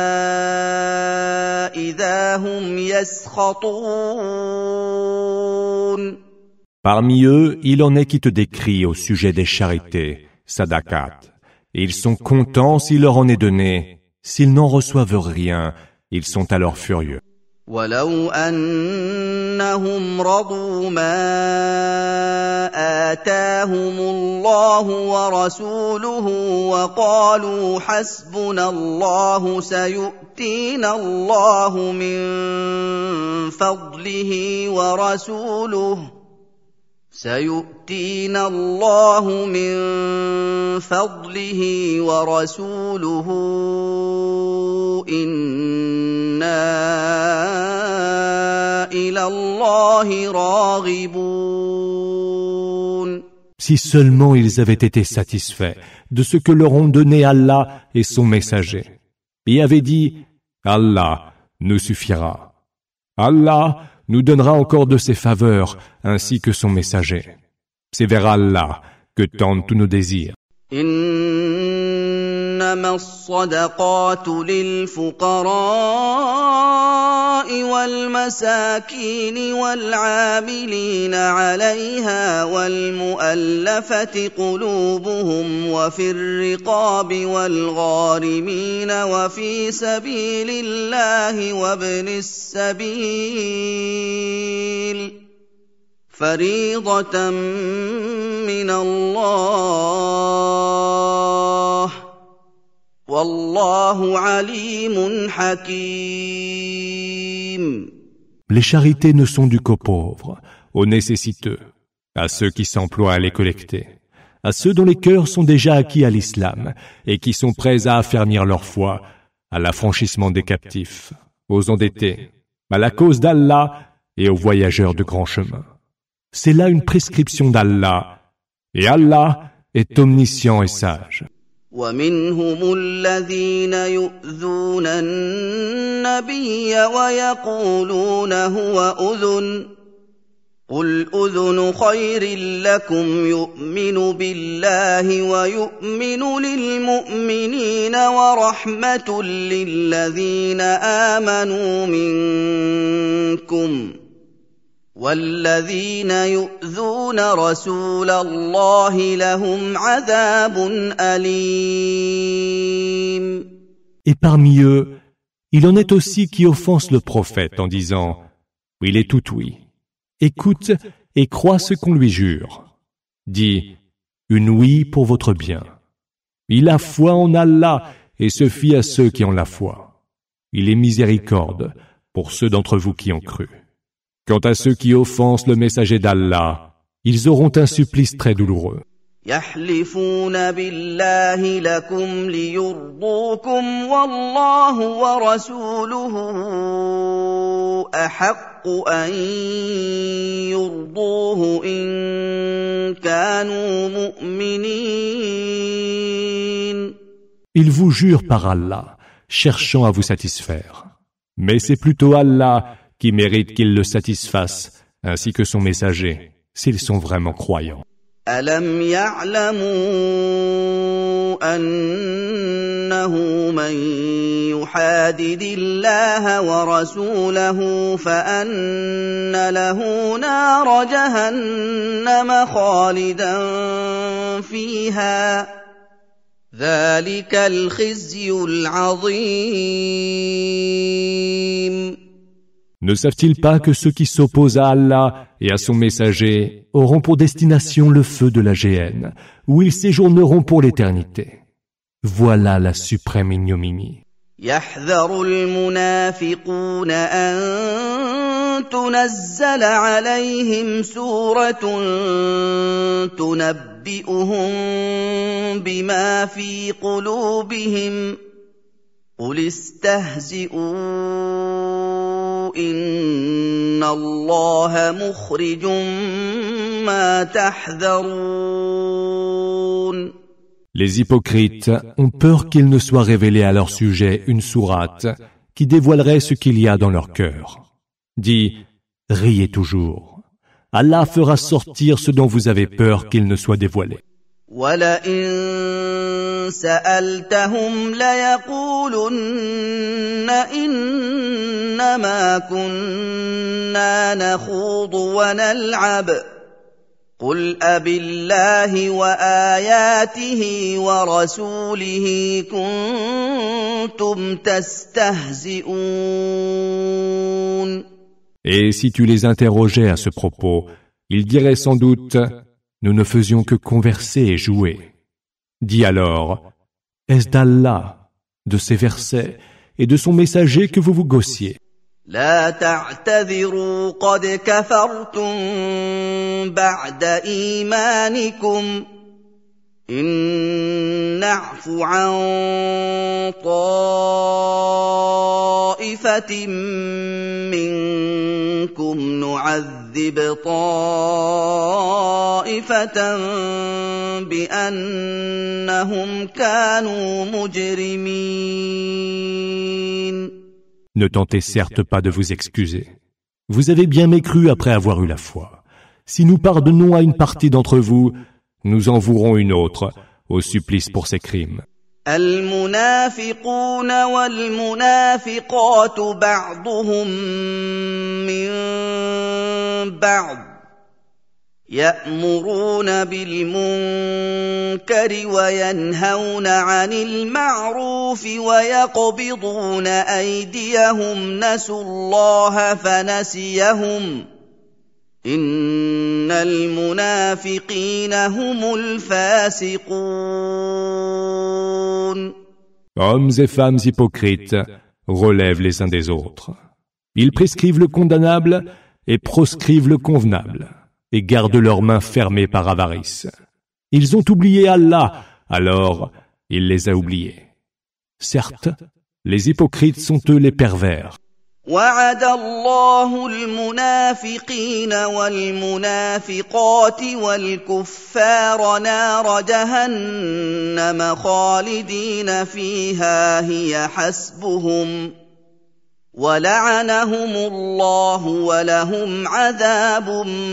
إذا هم يسخطون. Parmi eux, il en est qui te décrient au sujet des charités, sadaqat. Ils sont contents s'il leur en est donné. S'ils n'en reçoivent rien, ils sont alors furieux. ولو أنهم رضوا ما آتاهم الله ورسوله وقالوا حسبنا الله سيؤتينا الله من فضله ورسوله سيؤتينا الله من فضله ورسوله إنا إلى الله راغبون. Si seulement ils avaient été satisfaits de ce que leur ont donné Allah et son messager, et avaient dit « Allah nous suffira. Allah nous donnera encore de ses faveurs, ainsi que son messager. C'est vers Allah que tendent tous nos désirs. إنما الصدقات للفقراء والمساكين والعاملين عليها والمؤلفة قلوبهم وفي الرقاب والغارمين وفي سبيل الله وابن السبيل فريضة من الله والله عليم حكيم. Les charités ne sont dues qu'aux pauvres, aux nécessiteux, à ceux qui s'emploient à les collecter, à ceux dont les cœurs sont déjà acquis à l'islam et qui sont prêts à affermir leur foi, à l'affranchissement des captifs, aux endettés, à la cause d'Allah et aux voyageurs de grand chemin. C'est là une prescription d'Allah, et Allah est omniscient et sage. ومنهم الذين يؤذون النبي ويقولون هو أذن قل أذن خير لكم يؤمن بالله ويؤمن للمؤمنين ورحمة للذين آمنوا منكم والذين يؤذون رسول الله لهم عذاب أليم. Et parmi eux, il en est aussi qui offensent le prophète en disant « Il est tout oui. Écoute et crois ce qu'on lui jure. Dis « Une oui pour votre bien. Il a foi en Allah et se fie à ceux qui ont la foi. Il est miséricorde pour ceux d'entre vous qui ont cru. » Quant à ceux qui offensent le messager d'Allah, ils auront un supplice très douloureux. يحلفون بالله لكم ليرضوكم والله ورسوله أحق أن يرضوه إن كانوا مؤمنين. Ils vous jurent par Allah, cherchant à vous satisfaire. Mais c'est plutôt Allah qui mérite qu'ils le satisfassent, ainsi que son messager, s'ils sont vraiment croyants. ألم يعلموا أنه من يحادد الله ورسوله فأن له نار جهنم خالدا فيها ذلك الخزي العظيم. Ne savent-ils pas que ceux qui s'opposent à Allah et à son messager auront pour destination le feu de la géhenne, où ils séjourneront pour l'éternité? Voilà la suprême ignominie. يحذر المنافقون أن تنزل عليهم سورة تنبئهم بما في قلوبهم قل استهزئوا إن الله مخرج ما تحذرون. Les hypocrites ont peur qu'il ne soit révélé à leur sujet une sourate qui dévoilerait ce qu'il y a dans leur cœur. Dis, riez toujours. Allah fera sortir ce dont vous avez peur qu'il ne soit dévoilé. وَلَئِن سَأَلْتَهُمْ لَيَقُولُنَّ إِنَّمَا كُنَّا نَخُوضُ وَنَلْعَبُ قُلْ أَبِاللَّهِ وَآيَاتِهِ وَرَسُولِهِ كُنتُمْ تَسْتَهْزِئُونَ. Et si tu les interrogeais à ce propos, ils diraient sans doute « Nous ne faisions que converser et jouer ». Dis alors « Est-ce d'Allah, de ses versets et de son messager que vous vous gossiez ?» لا تعتذروا قد كفرتم بعد إيمانكم إن نعف عن طائفة منكم نعذب طائفة بأنهم كانوا مجرمين. Ne tentez certes pas de vous excuser. Vous avez bien mécru après avoir eu la foi. Si nous pardonnons à une partie d'entre vous, nous en vouerons une autre au supplice pour ses crimes. المنافقون والمنافقات بعضهم من بعض يأمرون بالمنكر وينهون عن المعروف ويقبضون أيديهم نسوا الله فنسيهم إن المنافقين هم الفاسقون. Hommes et femmes hypocrites relèvent les uns des autres. Ils prescrivent le condamnable et proscrivent le convenable, et gardent leurs mains fermées par avarice. Ils ont oublié Allah, alors il les a oubliés. Certes, les hypocrites sont eux les pervers. وعد الله المنافقين والمنافقات والكفار نار جهنم خالدين فيها هي حسبهم ولعنهم الله ولهم عذاب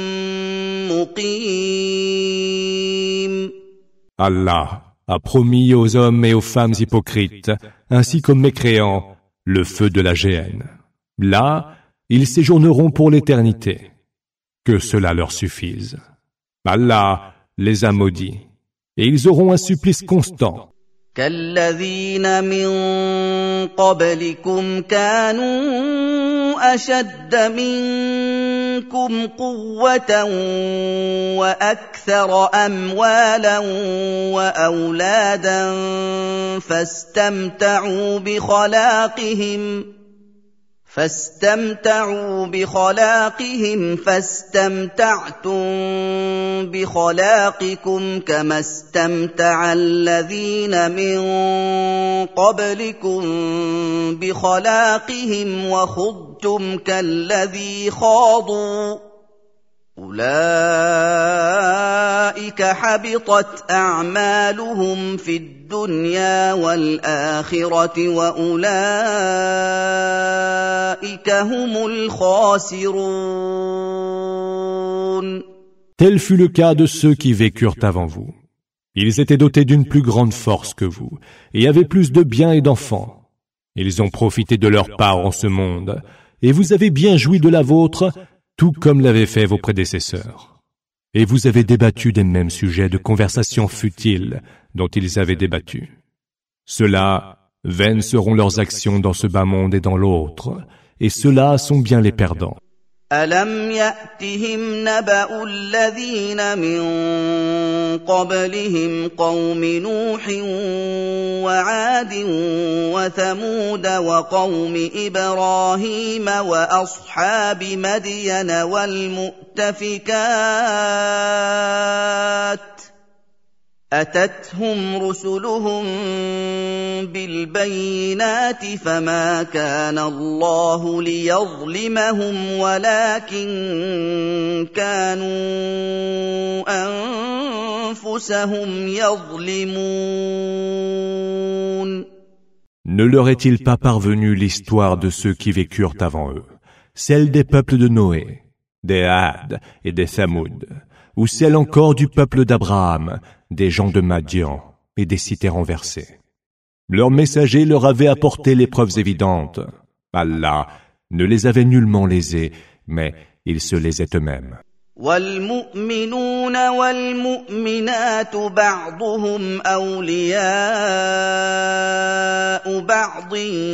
مقيم. Allah a promis aux hommes et aux femmes hypocrites, ainsi qu'aux mécréants, le feu de la géhenne. Là, ils séjourneront pour l'éternité. Que cela leur suffise. Allah les a maudits, et ils auront un supplice constant. كالذين من قبلكم كانوا أشد منكم قوة وأكثر أموالا وأولادا فاستمتعوا بخلاقهم فاستمتعوا بخلاقهم فاستمتعتم بخلاقكم كما استمتع الذين من قبلكم بخلاقهم وخضتم كالذي خاضوا أولئك حبطت أعمالهم في الدنيا والآخرة وأولئك هم الخاسرون. Tel fut le cas de ceux qui vécurent avant vous. Ils étaient dotés d'une plus grande force que vous, et avaient plus de biens et d'enfants. Ils ont profité de leur part en ce monde, et vous avez bien joui de la vôtre, tout comme l'avaient fait vos prédécesseurs. Et vous avez débattu des mêmes sujets de conversation futiles dont ils avaient débattu. Ceux-là, vaines seront leurs actions dans ce bas monde et dans l'autre, et ceux-là sont bien les perdants. أَلَمْ يَأْتِهِمْ نَبَأُ الَّذِينَ مِن قَبْلِهِمْ قَوْمِ نُوحٍ وَعَادٍ وَثَمُودَ وَقَوْمِ إِبْرَاهِيمَ وَأَصْحَابِ مَدْيَنَ وَالْمُؤْتَفِكَاتِ أتتهم رسلهم بالبينات فما كان الله ليظلمهم ولكن كانوا أنفسهم يظلمون. Ne leur est-il pas parvenu l'histoire de ceux qui vécurent avant eux, celle des peuples de Noé, des Had et des Thamoud, ou celle encore du peuple d'Abraham, des gens de Madian et des cités renversées? Leurs messagers leur avaient apporté les preuves évidentes. Allah ne les avait nullement lésés, mais ils se lésaient eux-mêmes. والمؤمنون والمؤمنات بعضهم أولياء بعض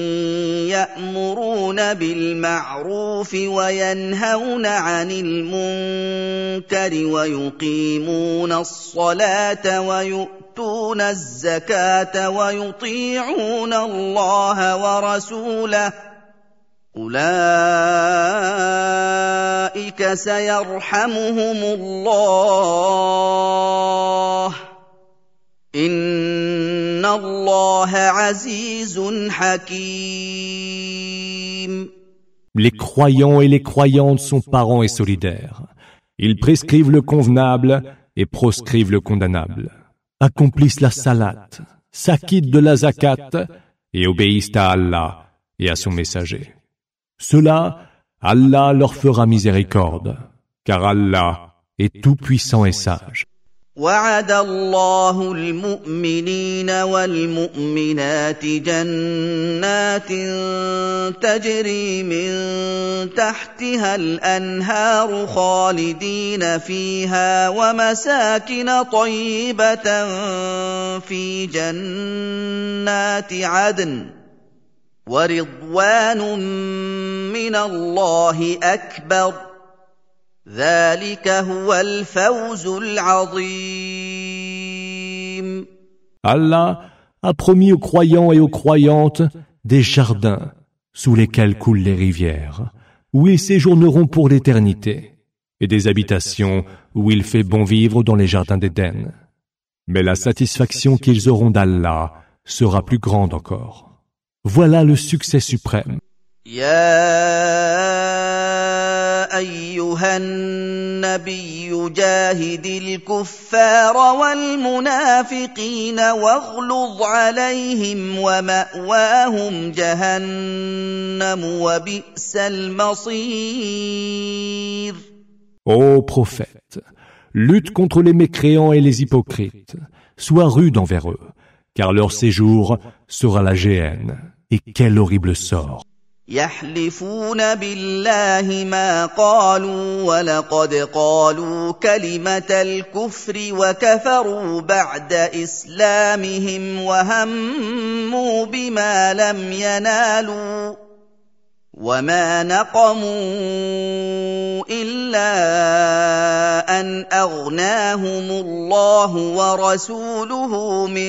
يأمرون بالمعروف وينهون عن المنكر ويقيمون الصلاة ويؤتون الزكاة ويطيعون الله ورسوله أولئك سيرحمهم الله إن الله عزيز حكيم. Les croyants et les croyantes sont parents et solidaires. Ils prescrivent le convenable et proscrivent le condamnable, accomplissent la salat, s'acquittent de la zakat et obéissent à Allah et à son messager. Cela, Allah leur fera miséricorde, car Allah est tout-puissant et sage. وعد الله المؤمنين والمؤمنات جنات تجري من تحتها الأنهار خالدين فيها ومساكن طيبة في جنات عدن ورضوان من الله أكبر ذلك هو الفوز العظيم. Allah a promis aux croyants et aux croyantes des jardins sous lesquels coulent les rivières, où ils séjourneront pour l'éternité, et des habitations où il fait bon vivre dans les jardins d'Éden. Mais la satisfaction qu'ils auront d'Allah sera plus grande encore. Voilà le succès suprême. يا أيها النبي جاهد الكفار والمنافقين واغلظ عليهم ومأواهم جهنم وبئس المصير. Ô prophète, lutte contre les mécréants et les hypocrites, sois rude envers eux, car leur séjour sera la géhenne, et quel horrible sort. يحلفون بالله ما قالوا ولقد قالوا كلمة الكفر وكفروا بعد إسلامهم وهموا بما لم ينالوا وما نقموا إلا أن أغناهم الله ورسوله من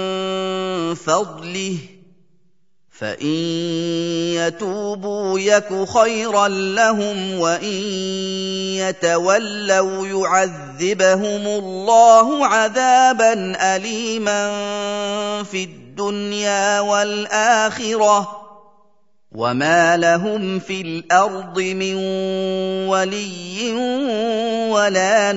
فضله فإن يتوبوا يك خيرا لهم وإن يتولوا يعذبهم الله عذابا أليما في الدنيا والآخرة وما لهم في الأرض من ولي ولا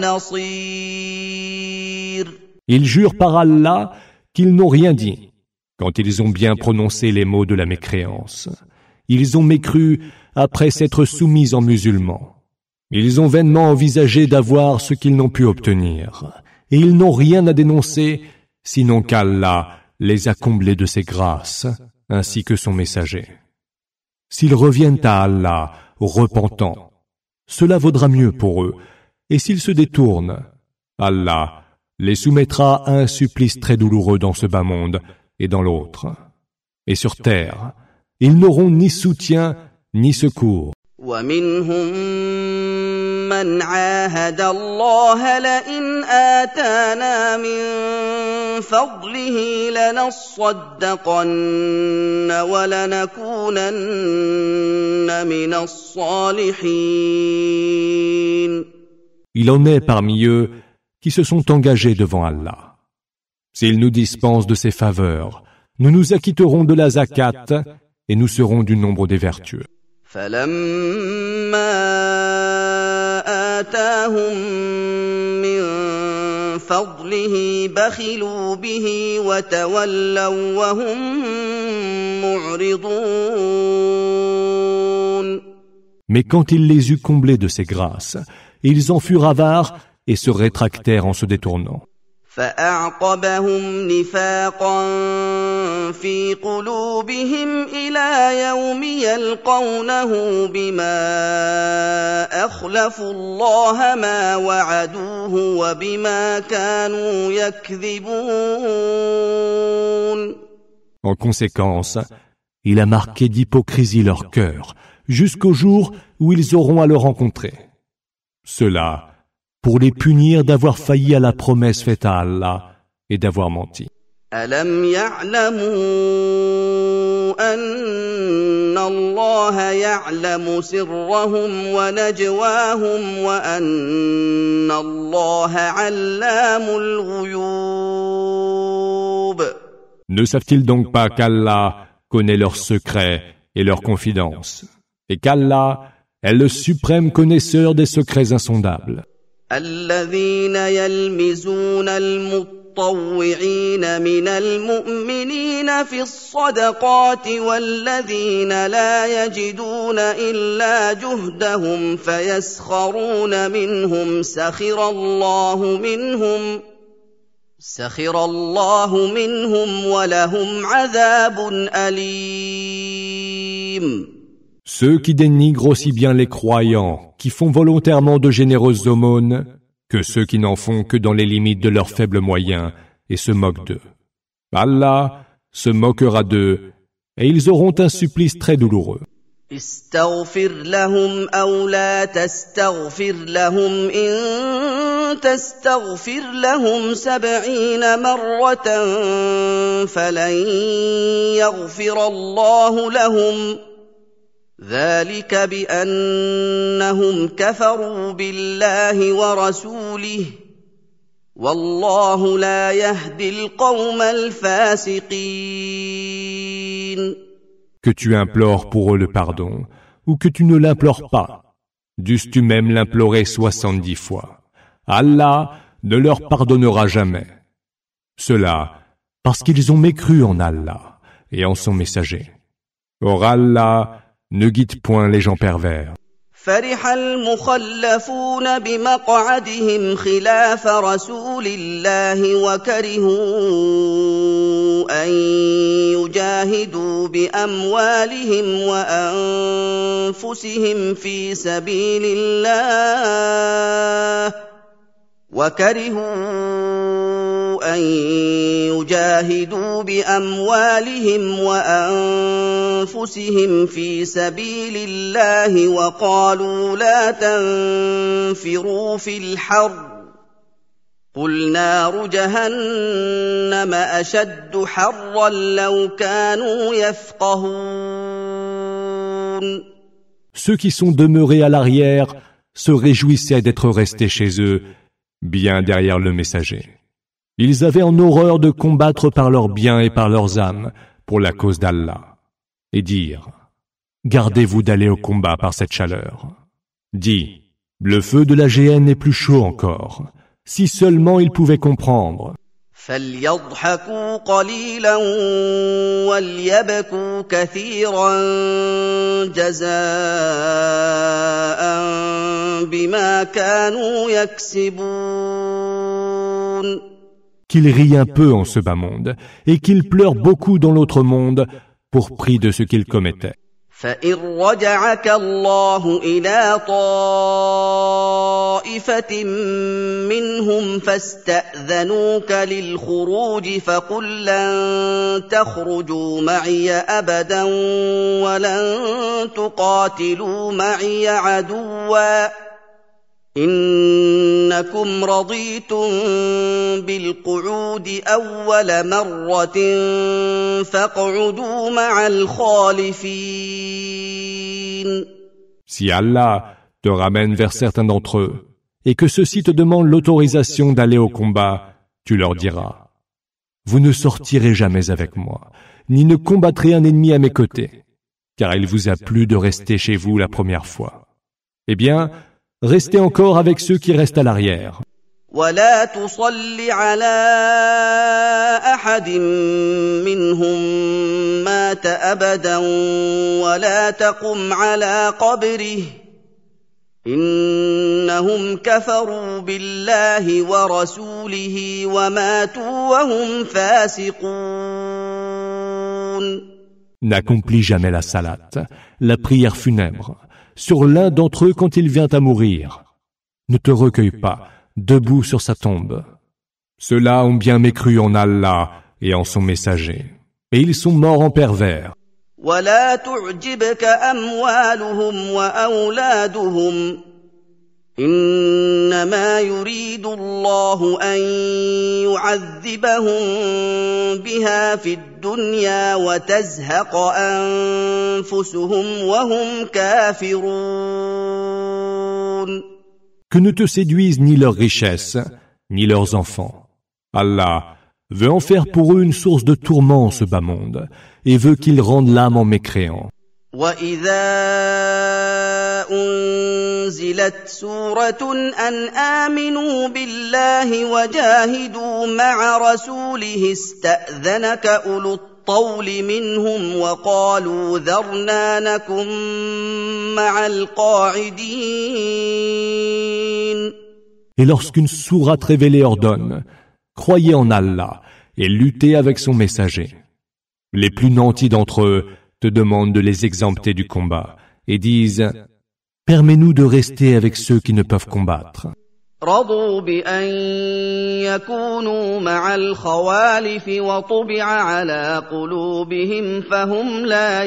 نصير. Ils jurent par Allah qu'ils n'ont rien dit quand ils ont bien prononcé les mots de la mécréance. Ils ont mécru après s'être soumis en musulmans. Ils ont vainement envisagé d'avoir ce qu'ils n'ont pu obtenir, et ils n'ont rien à dénoncer, sinon qu'Allah les a comblés de ses grâces, ainsi que son messager. S'ils reviennent à Allah, repentants, cela vaudra mieux pour eux, et s'ils se détournent, Allah les soumettra à un supplice très douloureux dans ce bas monde, et dans l'autre. Et sur terre, ils n'auront ni soutien ni secours. ومنهم من عاهد الله لئن آتانا من فضله لنصدقن ولنكونن من الصالحين. Il en est parmi eux qui se sont engagés devant Allah. S'il nous dispense de ses faveurs, nous nous acquitterons de la zakat et nous serons du nombre des vertueux. فلما آتاهم من فضله بخلوا به وتولوا وهم معرضون. Mais quand il les eut comblés de ses grâces, ils en furent avares et se rétractèrent en se détournant. فأعقبهم نفاقا في قلوبهم إلى يوم يلقونه بما أخلفوا الله ما وعدوه وبما كانوا يكذبون. En conséquence, il a marqué d'hypocrisie leur cœur jusqu'au jour où ils auront à le rencontrer. Cela pour les punir d'avoir failli à la promesse faite à Allah et d'avoir menti. ألم يعلموا أن الله يعلم سرهم ونجواهم وأن الله علام الغيوب. Ne savent-ils donc pas qu'Allah connaît leurs secrets et leurs confidences, et qu'Allah est le suprême connaisseur des secrets insondables? الذين يلمزون المطوعين من المؤمنين في الصدقات والذين لا يجدون إلا جهدهم فيسخرون منهم سخر الله منهم سخر الله منهم ولهم عذاب أليم. Ceux qui dénigrent aussi bien les croyants, qui font volontairement de généreuses aumônes, que ceux qui n'en font que dans les limites de leurs faibles moyens et se moquent d'eux. Allah se moquera d'eux, et ils auront un supplice très douloureux. استغفر لهم أو لا تستغفر لهم إن تستغفر لهم سبعين مرة فلن يغفر الله لهم ذلك بأنهم كفروا بالله ورسوله والله لا يهدي القوم الفاسقين. Que tu implores pour eux le pardon, ou que tu ne l'implores pas, dusses-tu même l'implorer soixante-dix fois. Allah ne leur pardonnera jamais. Cela, parce qu'ils ont mécru en Allah et en son messager. Or Allah ne guide point les gens pervers. فرح المخلفون بمقعدهم خلاف رسول الله وكرهوا أن يجاهدوا بأموالهم وأنفسهم في سبيل الله وكرهوا أن يجاهدوا بأموالهم وأنفسهم في سبيل الله وقالوا لا تنفروا في الحر قل نار جهنم أشد حرا لو كانوا يفقهون. Ceux qui sont demeurés à l'arrière se réjouissaient d'être restés chez eux, bien derrière le messager. Ils avaient en horreur de combattre par leurs biens et par leurs âmes pour la cause d'Allah, et dire « Gardez-vous d'aller au combat par cette chaleur. » Dis « Le feu de la géhenne est plus chaud encore. Si seulement ils pouvaient comprendre. » فليضحكوا قليلا وليبكوا كثيرا جزاء بما كانوا يكسبون. Qu'ils rient un peu en ce bas monde et qu'ils pleurent beaucoup dans l'autre monde pour prix de ce qu'ils commettaient. فإن رجعك الله إلى طائفة منهم فاستأذنوك للخروج فقل لن تخرجوا معي أبدا ولن تقاتلوا معي عدوا إنكم رضيتم بالقعود أول مرة فاقعدوا مع الخالفين. Si Allah te ramène vers certains d'entre eux et que ceux-ci te demandent l'autorisation d'aller au combat, tu leur diras « Vous ne sortirez jamais avec moi, ni ne combattrez un ennemi à mes côtés, car il vous a plu de rester chez vous la première fois. Eh bien, restez encore avec ceux qui restent à l'arrière. » ولا تصل على احد منهم مات ابدا ولا تقم على قبره انهم كفروا بالله ورسوله وماتوا وهم فاسقون. N'accomplis jamais la salate, la prière funèbre, sur l'un d'entre eux quand il vient à mourir. Ne te recueille pas debout sur sa tombe. Ceux-là ont bien mécru en Allah et en son messager, et ils sont morts en pervers. ولا تعجبك أموالهم وأولادهم إنما يريد الله أن يعذبهم بها في الدنيا وتزهق أنفسهم وهم كافرون. Que ne te séduisent ni leurs richesses, ni leurs enfants. Allah veut en faire pour eux une source de tourment en ce bas monde, et veut qu'ils rendent l'âme en mécréant. وَإِذَا أُنزِلَتْ سُورَةٌ أَنْ آمِنُوا بِاللَّهِ وَجَاهِدُوا مَعَ رَسُولِهِ اسْتَأْذَنَكَ أُولُو الطَّوْلِ مِنْهُمْ وَقَالُوا ذَرْنَا نَكُن مَّعَ الْقَاعِدِينَ. Et lorsqu'une sourate révélée ordonne, croyez en Allah et luttez avec son messager. Les plus nantis d'entre eux te demandent de les exempter du combat et disent « Permets-nous de rester avec ceux qui ne peuvent combattre. » رضوا بأن يكونوا مع الخوالف وطبع على قلوبهم فهم لا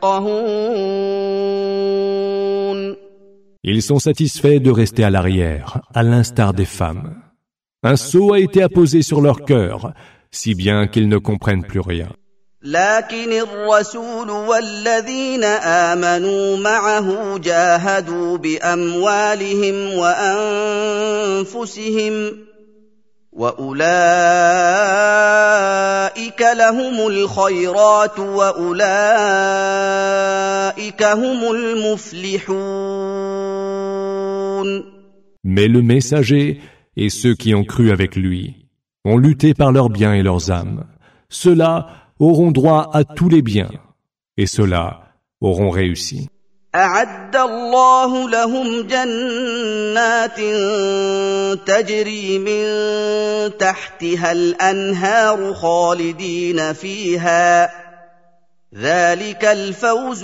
يفقهون. Ils sont satisfaits de rester à l'arrière, à l'instar des femmes. Un sceau a été apposé sur leur cœur, si bien qu'ils ne comprennent plus rien. لكن الرسول والذين آمنوا معه جاهدوا بأموالهم وأنفسهم وأولئك لهم الخيرات وأولئك هم المفلحون. Mais le messager et ceux qui ont cru avec lui ont lutté par leurs biens et leurs âmes. Ceux-là auront droit à tous les biens, et ceux-là auront réussi. أعد الله لهم جنات تجري من تحتها الأنهار خالدين فيها ذلك الفوز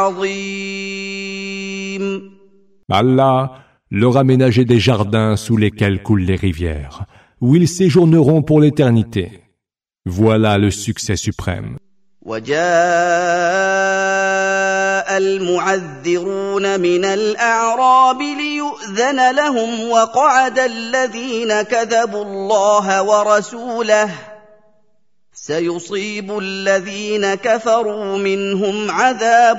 العظيم. Allah leur a ménagé des jardins sous lesquels coulent les rivières, où ils séjourneront pour l'éternité. Voilà le succès suprême. وجاء المعذرون من الأعراب ليؤذن لهم وقعد الذين كذبوا الله ورسوله سيصيب الذين كفروا منهم عذاب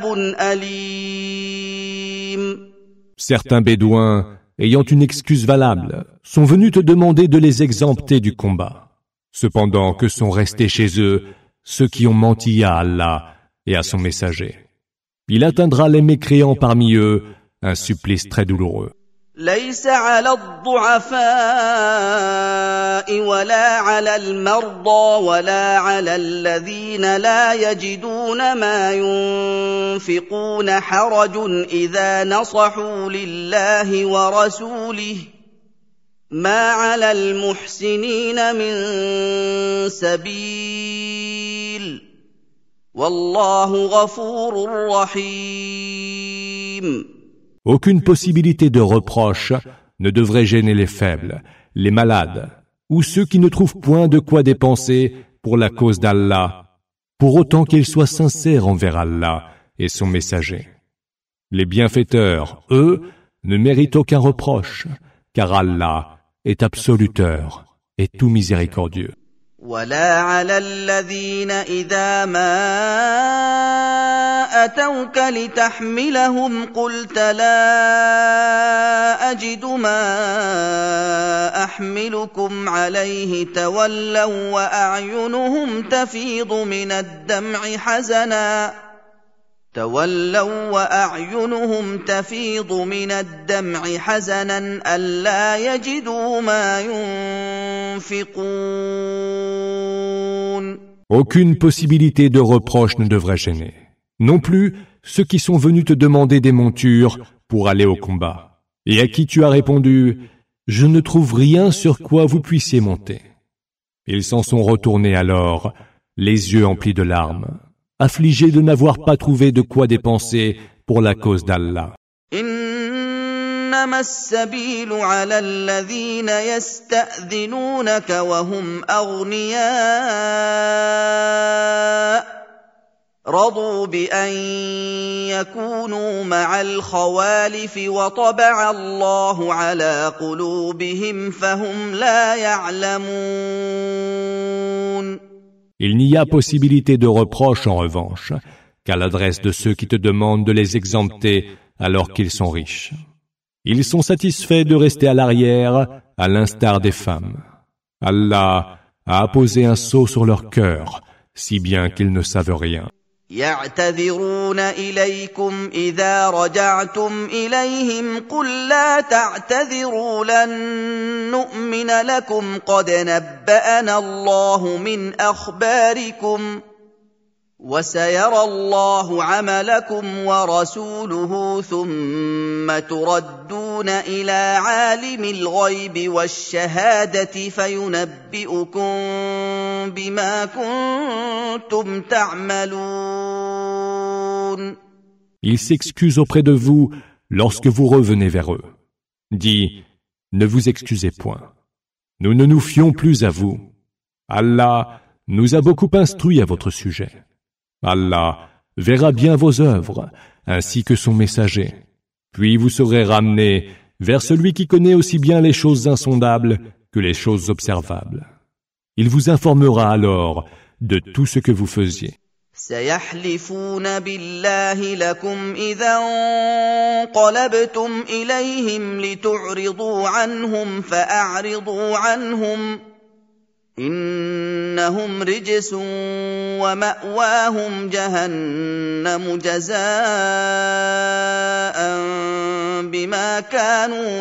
أليم. Certains bédouins, ayant une excuse valable, sont venus te demander de les exempter du combat. Cependant que sont restés chez eux ceux qui ont menti à Allah et à son messager. Il atteindra les mécréants parmi eux un supplice très douloureux. ليس على الضعفاء ولا على المرضى ولا على الذين لا يجدون ما ينفقون حرج إذا نصحوا لله ورسوله ما على المحسنين من سبيل والله غفور رحيم. Aucune possibilité de reproche ne devrait gêner les faibles, les malades, ou ceux qui ne trouvent point de quoi dépenser pour la cause d'Allah, pour autant qu'ils soient sincères envers Allah et son messager. Les bienfaiteurs, eux, ne méritent aucun reproche, car Allah est absoluteur et tout miséricordieux. ولا على الذين إذا ما أتوك لتحملهم قلت لا أجد ما أحملكم عليه تولوا وأعينهم تفيض من الدمع حزنا تولوا وأعينهم تفيض من الدمع حزنا ألا يجدوا ما ينفقون. Aucune possibilité de reproche ne devrait gêner. Non plus ceux qui sont venus te demander des montures pour aller au combat, et à qui tu as répondu « Je ne trouve rien sur quoi vous puissiez monter ». Ils s'en sont retournés alors, les yeux emplis de larmes, affligés de n'avoir pas trouvé de quoi dépenser pour la cause d'Allah. إنما السبيل على الذين يستأذنونك وهم أغنياء رضوا بأن يكونوا مع الخوالف وطبع الله على قلوبهم فهم لا يعلمون. Il n'y a possibilité de reproche en revanche qu'à l'adresse de ceux qui te demandent de les exempter alors qu'ils sont riches. Ils sont satisfaits de rester à l'arrière à l'instar des femmes. Allah a apposé un sceau sur leur cœur, si bien qu'ils ne savent rien. يعتذرون إليكم إذا رجعتم إليهم قل لا تعتذروا لن نؤمن لكم قد نبأنا الله من أخباركم وسيرى الله عملكم ورسوله ثم تردون إلى عالم الغيب والشهادة فينبئكم بما كنتم تعملون. Ils s'excusent auprès de vous lorsque vous revenez vers eux. Dis, ne vous excusez point. Nous ne nous fions plus à vous. Allah nous a beaucoup instruits à votre sujet. Allah verra bien vos œuvres, ainsi que son messager. Puis vous serez ramenés vers celui qui connaît aussi bien les choses insondables que les choses observables. Il vous informera alors de tout ce que vous faisiez. سيحلفون بالله لكم إذا انقلبتم إليهم لتعرضوا عنهم فأعرضوا عنهم إنهم رجس ومأواهم جهنم جزاء بما كانوا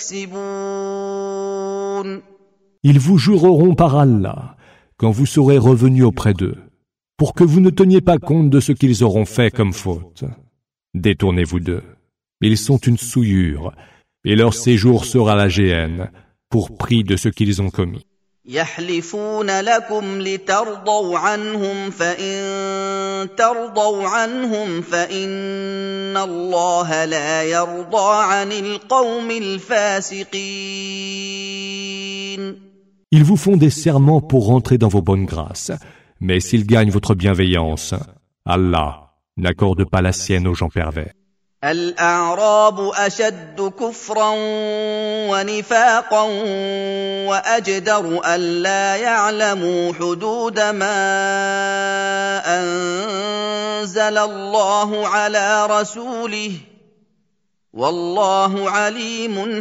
يكسبون. Ils vous jureront par Allah quand vous serez revenus auprès d'eux, pour que vous ne teniez pas compte de ce qu'ils auront fait comme faute. Détournez-vous d'eux. Ils sont une souillure, et leur séjour sera la géhenne, pour prix de ce qu'ils ont commis. يحلفون لكم لترضوا عنهم فإن ترضوا عنهم فإن الله لا يرضى عن القوم الفاسقين. Ils vous font des serments pour rentrer dans vos bonnes grâces, mais s'ils gagnent votre bienveillance, Allah n'accorde pas la sienne aux gens pervers. الأعراب أشد كفرا ونفاقا وأجدر ألا يعلموا حدود ما أنزل الله على رسوله والله عليم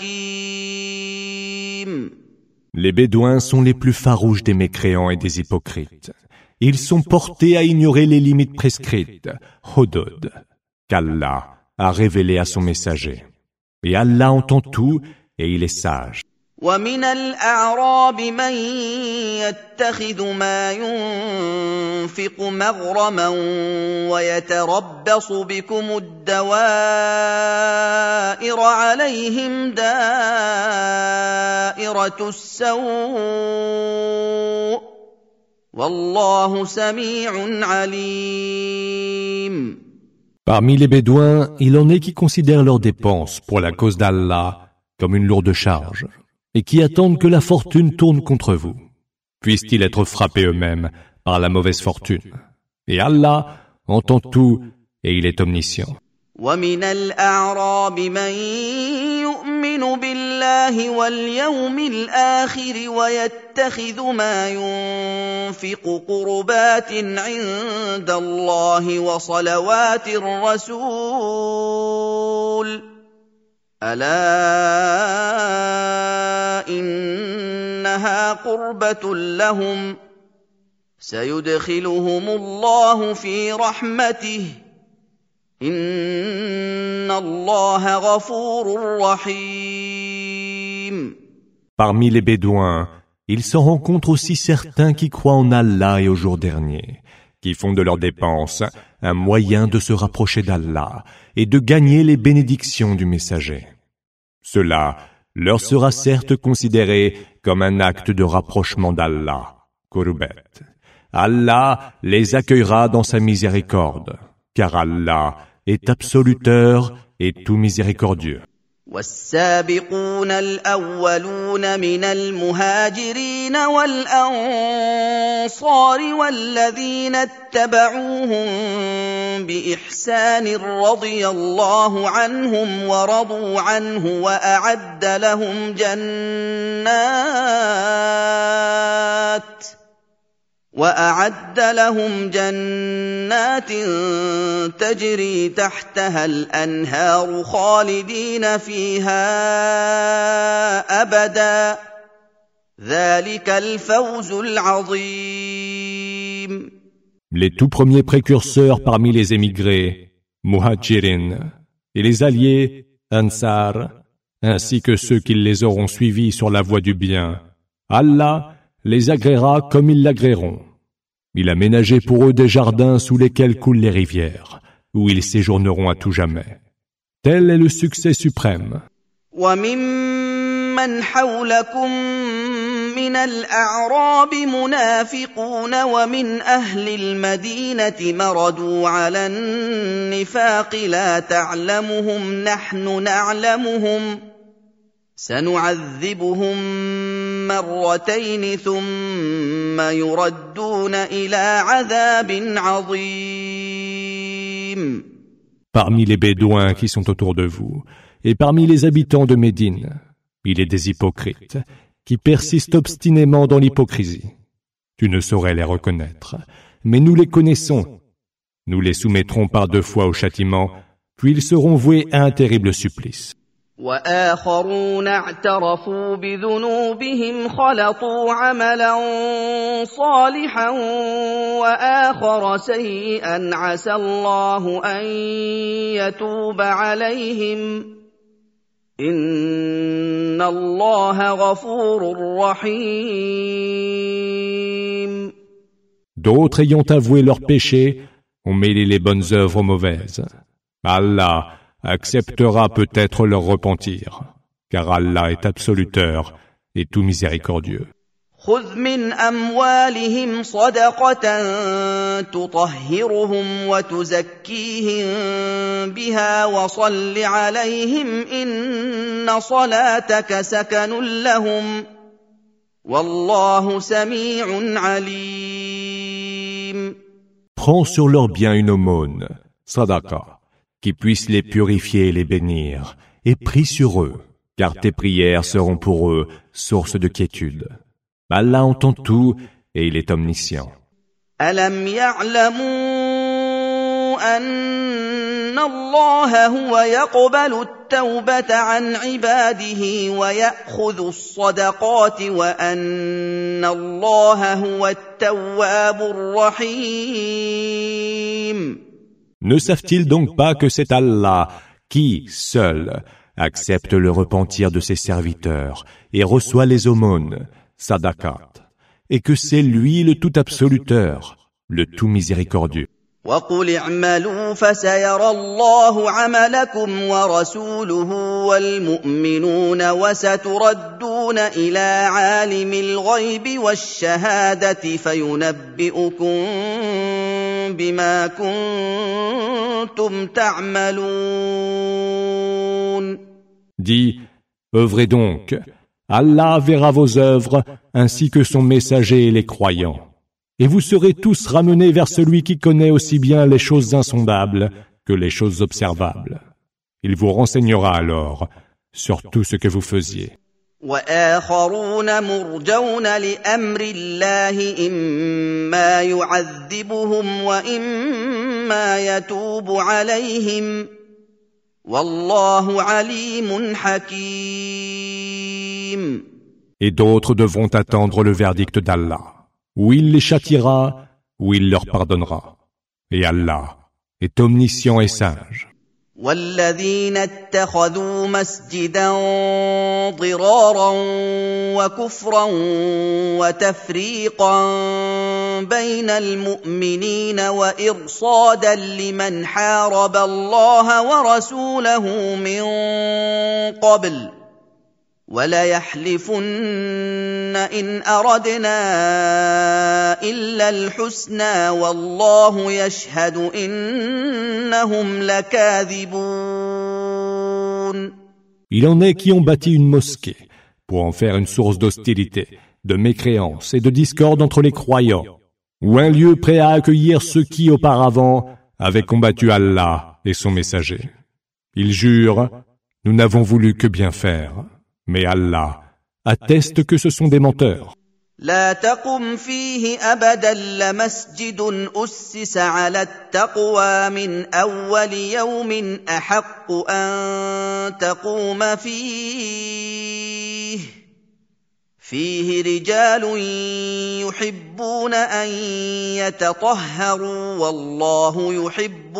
حكيم. Les Bédouins sont les plus farouches des mécréants et des hypocrites. Ils sont portés à ignorer les limites prescrites, hudud, qu'Allah a révélé à son messager. Et Allah entend tout et il est sage. ومن الأعراب من يتخذ ما ينفق مغرما ويتربص بكم الدوائر عليهم دائرة السوء والله سميع عليم. Parmi les Bédouins, il en est qui considèrent leurs dépenses pour la cause d'Allah comme une lourde charge, et qui attendent que la fortune tourne contre vous. Puissent-ils être frappés eux-mêmes par la mauvaise fortune. Et Allah entend tout et il est omniscient. ومن الأعراب من يؤمن بالله واليوم الآخر ويتخذ ما ينفق قربات عند الله وصلوات الرسول ألا إنها قربة لهم سيدخلهم الله في رحمته Inna Allah ghafurur rahim. Parmi les Bédouins, il s'en rencontre aussi certains qui croient en Allah et au jour dernier, qui font de leurs dépenses un moyen de se rapprocher d'Allah et de gagner les bénédictions du messager. Cela leur sera certes considéré comme un acte de rapprochement d'Allah, Qurbat. Allah les accueillera dans sa miséricorde, car Allah est absoluteur et tout miséricordieux. والسابقون الأولون من المهاجرين والأنصار والذين اتبعوهم بإحسان رضي الله عنهم ورضوا عنه وأعد لهم جنات وأعد لهم جنات تجري تحتها الأنهار خالدين فيها أبدا ذلك الفوز العظيم. Les tout premiers précurseurs parmi les émigrés, Muhajirin, et les alliés, Ansar, ainsi que ceux qui les auront suivis sur la voie du bien, Allah les agréera comme ils l'agréeront. Il a ménagé pour eux des jardins sous lesquels coulent les rivières, où ils séjourneront à tout jamais. Tel est le succès suprême. وَمِمَّنْ حَوْلَكُمْ مِنَ الْأَعْرَابِ مُنَافِقُونَ وَمِنْ أَهْلِ الْمَدِينَةِ مَرَدُوا عَلَى النِّفَاقِ لَا تَعْلَمُهُمْ نَحْنُ نَعْلَمُهُمْ سنعذبهم مرتين ثم يردون إلى عذاب عظيم. Parmi les Bédouins qui sont autour de vous, et parmi les habitants de Médine, il est des hypocrites qui persistent obstinément dans l'hypocrisie. Tu ne saurais les reconnaître, mais nous les connaissons. Nous les soumettrons par deux fois au châtiment, puis ils seront voués à un terrible supplice. وآخرون اعترفوا بذنوبهم خلطوا عملا صالحا وآخر سيئا عسى الله أن يتوب عليهم إن الله غفور رحيم. D'autres ayant avoué leurs péchés ont mêlé les bonnes œuvres aux mauvaises. Allah acceptera peut-être leur repentir, car Allah est absoluteur et tout miséricordieux. خذ من أموالهم صدقة تطهرهم وتزكيهم بها وصل عليهم إن صلاتك سكن لهم والله سميع عليم. Prends sur leurs biens une aumône, sadaqa, qui puisse les purifier et les bénir, et prie sur eux, car tes prières seront pour eux source de quiétude. Allah entend tout et il est omniscient. ألم يعلموا أن الله هو يقبل التوبة عن عباده ويأخذ الصدقات وأن الله هو التواب الرحيم. Ne savent-ils donc pas que c'est Allah qui, seul, accepte le repentir de ses serviteurs et reçoit les aumônes, sadaqat, et que c'est lui le tout absoluteur, le tout miséricordieux. وَقُلِ اعْمَلُوا فَسَيَرَى اللَّهُ عَمَلَكُمْ وَرَسُولُهُ وَالْمُؤْمِنُونَ وَسَتُرَدُّونَ إِلَى عَالِمِ الْغَيْبِ وَالشَّهَادَةِ فَيُنَبِّئُكُم بِمَا كُنتُمْ تَعْمَلُونَ. Dis, œuvrez donc, Allah verra vos œuvres ainsi que son messager et les croyants. Et vous serez tous ramenés vers celui qui connaît aussi bien les choses insondables que les choses observables. Il vous renseignera alors sur tout ce que vous faisiez. وآخرون مرجون لأمر الله إما يعذبهم وإما يتوب عليهم والله عليم حكيم. Et d'autres devront attendre le verdict d'Allah, où il les châtiera, où il leur pardonnera. Et Allah est omniscient et sage. والذين اتخذوا مسجدا ضرارا وكفرا وتفريقا بين المؤمنين وإرصادا لمن حارب الله ورسوله من قبل وليحلفن إن أردنا إلا الحسنى والله يشهد إنهم لكاذبون. Il en est qui ont bâti une mosquée pour en faire une source d'hostilité, de mécréance et de discorde entre les croyants, ou un lieu prêt à accueillir ceux qui auparavant avaient combattu Allah et son messager. Ils jurent, nous n'avons voulu que bien faire. Mais Allah atteste que ce sont des menteurs. لا تقم فيه أبدا لمسجد أسس على التقوى من أول يوم أحق أن تقوم فيه فيه رجال يحبون أن يتطهروا والله يحب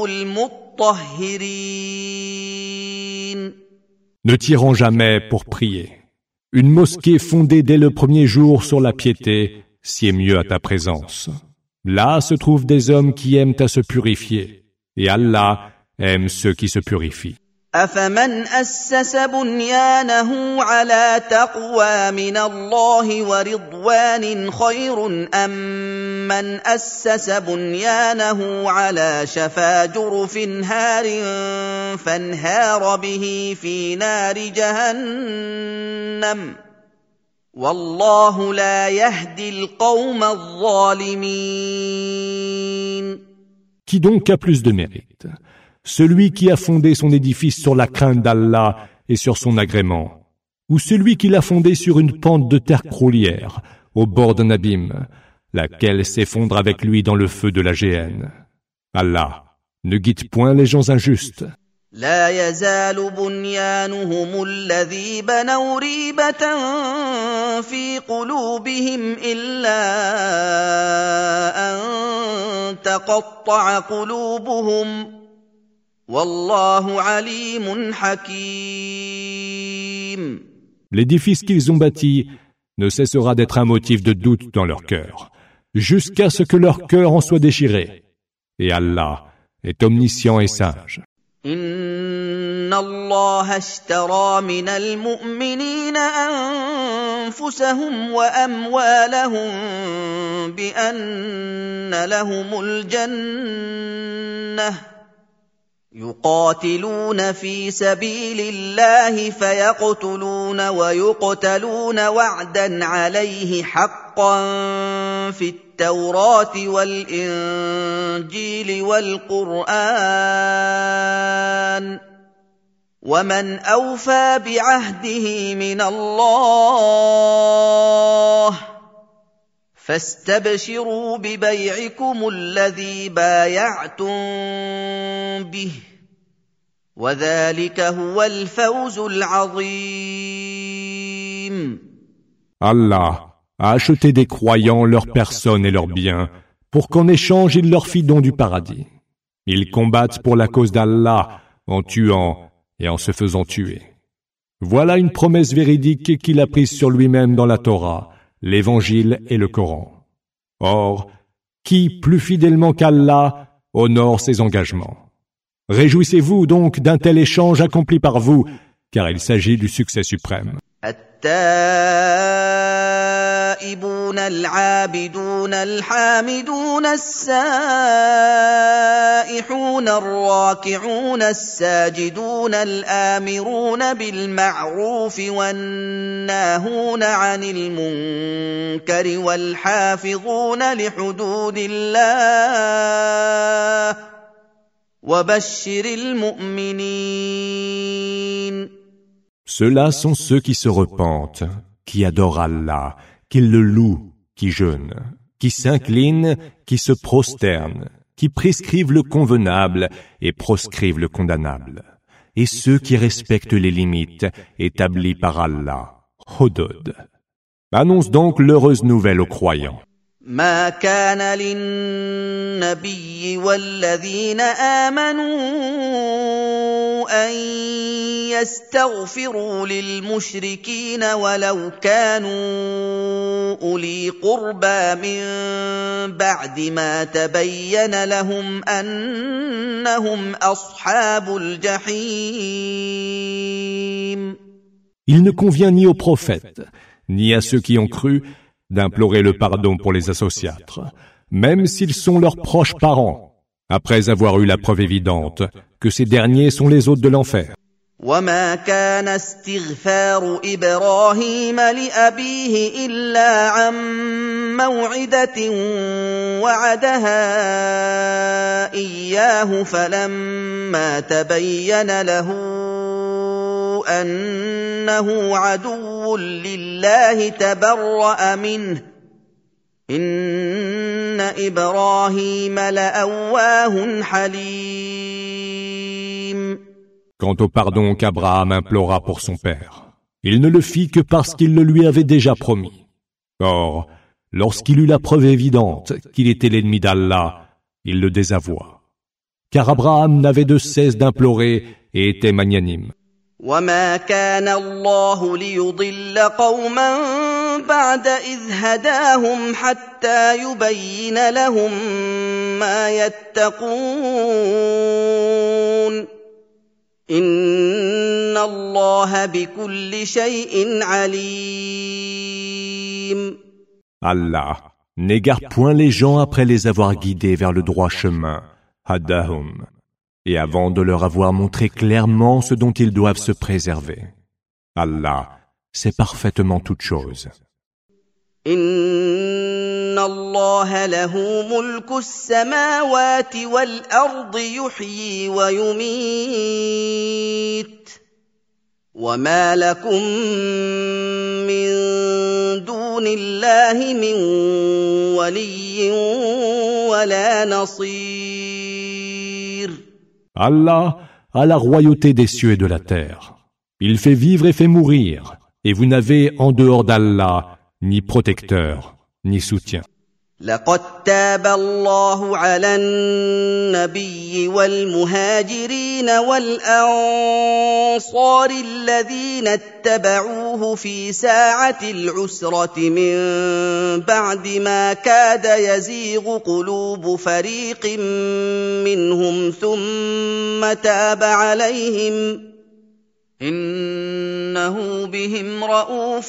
المطهرين. Ne t'y jamais pour prier. Une mosquée fondée dès le premier jour sur la piété sied mieux à ta présence. Là se trouvent des hommes qui aiment à se purifier, et Allah aime ceux qui se purifient. أفمن أسس بنيانه على تقوى من الله ورضوان خير أم من أسس بنيانه على شفا جرف هار فانهار به في نار جهنم والله لا يهدي القوم الظالمين. Qui donc a plus de mérite? Celui qui a fondé son édifice sur la crainte d'Allah et sur son agrément, ou celui qui l'a fondé sur une pente de terre croulière, au bord d'un abîme, laquelle s'effondre avec lui dans le feu de la géhenne. Allah ne guide point les gens injustes. لا يزال بنيانهم الذي بنوا ريبة في قلوبهم إلا أن تقطع قلوبهم والله عليم حكيم. L'édifice qu'ils ont bâti ne cessera d'être un motif de doute dans leur cœur, jusqu'à ce que leur cœur en soit déchiré. Et Allah est omniscient et sage. إن الله اشترى من المؤمنين أنفسهم وأموالهم بأن لهم الجنة يقاتلون في سبيل الله فيقتلون ويقتلون وعدا عليه حقا في التوراة والإنجيل والقرآن ومن أوفى بعهده من الله فاستبشروا ببيعكم الذي بايعتم به وذلك هو الفوز العظيم. Allah a acheté des croyants leurs personnes et leurs biens pour qu'en échange il leur fît don du paradis. Ils combattent pour la cause d'Allah en tuant et en se faisant tuer. Voilà une promesse véridique qu'il a prise sur lui-même dans la Torah, l'Évangile et le Coran. Or, qui, plus fidèlement qu'Allah, honore ses engagements? Réjouissez-vous donc d'un tel échange accompli par vous, car il s'agit du succès suprême. التائبون العابدون الحامدون السائحون الراكعون الساجدون الآمرون بالمعروف والناهون عن المنكر والحافظون لحدود الله وبشر المؤمنين. Ceux-là sont ceux qui se repentent, qui adorent Allah, qui le louent, qui jeûnent, qui s'inclinent, qui se prosternent, qui prescrivent le convenable et proscrivent le condamnable, et ceux qui respectent les limites établies par Allah. Hudud. Annonce donc l'heureuse nouvelle aux croyants. ما كان للنبي والذين آمنوا أن يستغفروا للمشركين ولو كانوا أولي قربى من بعد ما تبين لهم أنهم أصحاب الجحيم. Il ne convient ni aux prophètes, ni à ceux qui ont cru, d'implorer le pardon pour les associatres, même s'ils sont leurs proches parents, après avoir eu la preuve évidente que ces derniers sont les hôtes de l'enfer. وما كان استغفار إبراهيم لأبيه إلا عن موعدة وعدها إياه فلما تبين له أنه عدو لله تبرأ منه إن إبراهيم لأواه حليم. Quant au pardon qu'Abraham implora pour son père, il ne le fit que parce qu'il le lui avait déjà promis. Or, lorsqu'il eut la preuve évidente qu'il était l'ennemi d'Allah, il le désavoua. Car Abraham n'avait de cesse d'implorer et était magnanime. وما كان الله ليضل قوما بعد إذ هداهم حتى يبين لهم ما يتقون إن الله بكل شيء عليم. Allah n'égare point les gens après les avoir guidés vers le droit chemin, hadahum, et avant de leur avoir montré clairement ce dont ils doivent se préserver. Allah sait parfaitement toutes choses. إن الله له ملك السماوات والأرض يحيي ويميت وما لكم من دون الله من ولي ولا نصير. Allah a la royauté des cieux et de la terre. Il fait vivre et fait mourir, et vous n'avez en dehors d'Allah ni protecteur, ni soutien. لقد تاب الله على النبي والمهاجرين والأنصار الذين اتبعوه في ساعة العسرة من بعد ما كاد يزيغ قلوب فريق منهم ثم تاب عليهم إنه بهم رءوف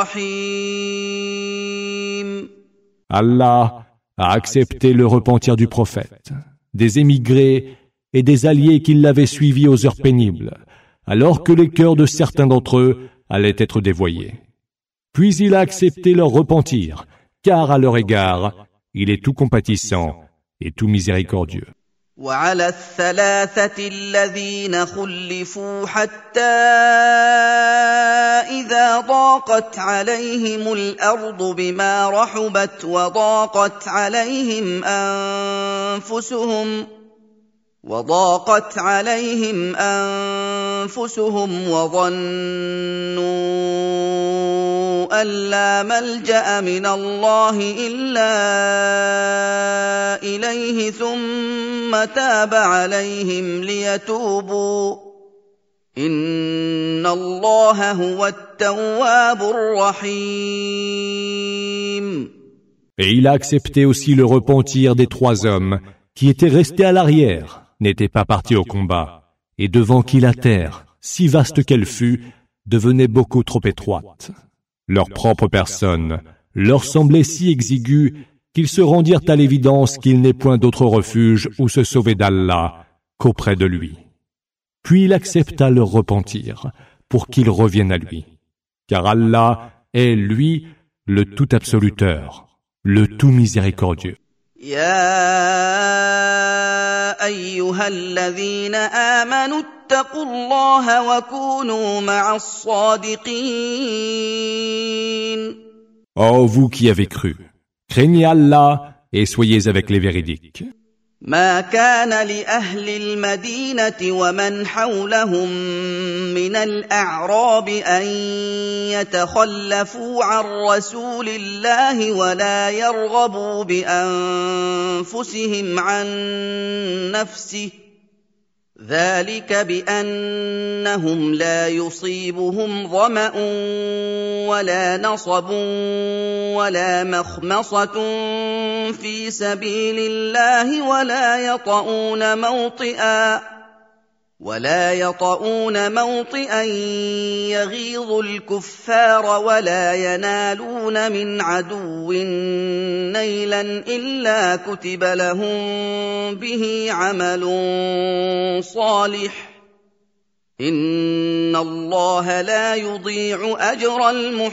رحيم. Allah a accepté le repentir du prophète, des émigrés et des alliés qui l'avaient suivi aux heures pénibles, alors que les cœurs de certains d'entre eux allaient être dévoyés. Puis il a accepté leur repentir, car à leur égard, il est tout compatissant et tout miséricordieux. وعلى الثلاثة الذين خلفوا حتى إذا ضاقت عليهم الأرض بما رحبت وضاقت عليهم أنفسهم وضاقت عليهم أنفسهم وظنوا أن لا ملجأ من الله إلا إليه ثم تاب عليهم ليتوبوا إن الله هو التواب الرحيم. Et il a accepté aussi le repentir des trois hommes qui étaient restés à l'arrière, n'étaient pas partis au combat, et devant qui la terre, si vaste qu'elle fût, devenait beaucoup trop étroite. Leur propre personne leur semblait si exiguë qu'ils se rendirent à l'évidence qu'il n'est point d'autre refuge où se sauver d'Allah qu'auprès de lui. Puis il accepta leur repentir pour qu'ils reviennent à lui, car Allah est, lui, le tout absoluteur, le tout miséricordieux. يا أيها الذين آمنوا اتقوا الله وكونوا مع الصادقين. Ô vous qui avez cru, craignez Allah et soyez avec les véridiques. ما كان لأهل المدينة ومن حولهم من الأعراب أن يتخلفوا عن رسول الله ولا يرغبوا بأنفسهم عن نفسه ذلك بأنهم لا يصيبهم ظمأ ولا نصب ولا مخمصة في سبيل الله ولا يطؤون موطئا ولا يطؤون موطئا يغيظ الكفار ولا ينالون من عدو نيلا إلا كتب لهم به عمل صالح إن الله لا يضيع أجر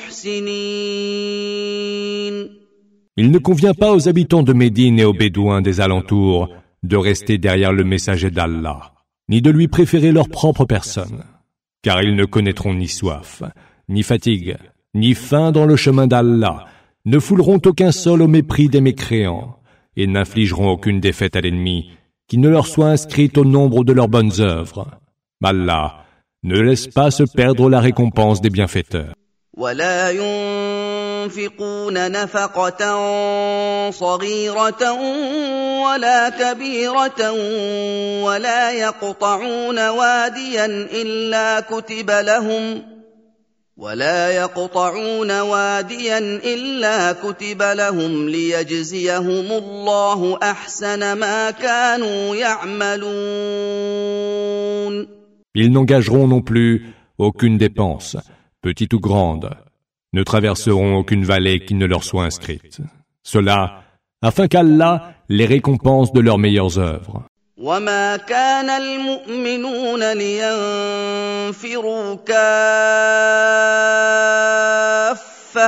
المحسنين. Il ne convient pas aux habitants de Médine et aux Bédouins des alentours de rester derrière le messager d'Allah, ni de lui préférer leur propre personne, car ils ne connaîtront ni soif, ni fatigue, ni faim dans le chemin d'Allah, ne fouleront aucun sol au mépris des mécréants, et n'infligeront aucune défaite à l'ennemi qui ne leur soit inscrite au nombre de leurs bonnes œuvres. Allah ne laisse pas se perdre la récompense des bienfaiteurs. ولا ينفقون نفقة صغيرة ولا كبيرة ولا يقطعون واديا إلا كتب لهم ولا يقطعون واديا إلا كتب لهم ليجزيهم الله أحسن ما كانوا يعملون. Ils n'engageront non plus aucune dépense, petite ou grande, ne traverseront aucune vallée qui ne leur soit inscrite. Cela, afin qu'Allah les récompense de leurs meilleures œuvres. وما كان المؤمنون لينفروا كافة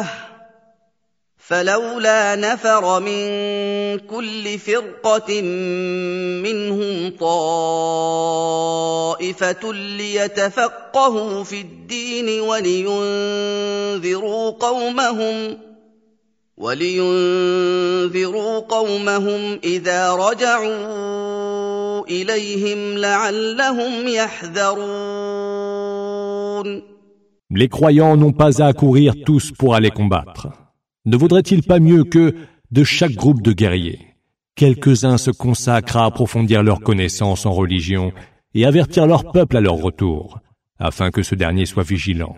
فلولا نفر من كل فرقة منهم طائفة ليتفقهوا في الدين ولينذروا قومهم ولينذروا قومهم إذا رجعوا إليهم لعلهم يحذرون. Les croyants n'ont pas à accourir tous pour aller combattre. Ne vaudrait-il pas mieux que, de chaque groupe de guerriers, quelques-uns se consacrent à approfondir leurs connaissances en religion et avertir leur peuple à leur retour, afin que ce dernier soit vigilant.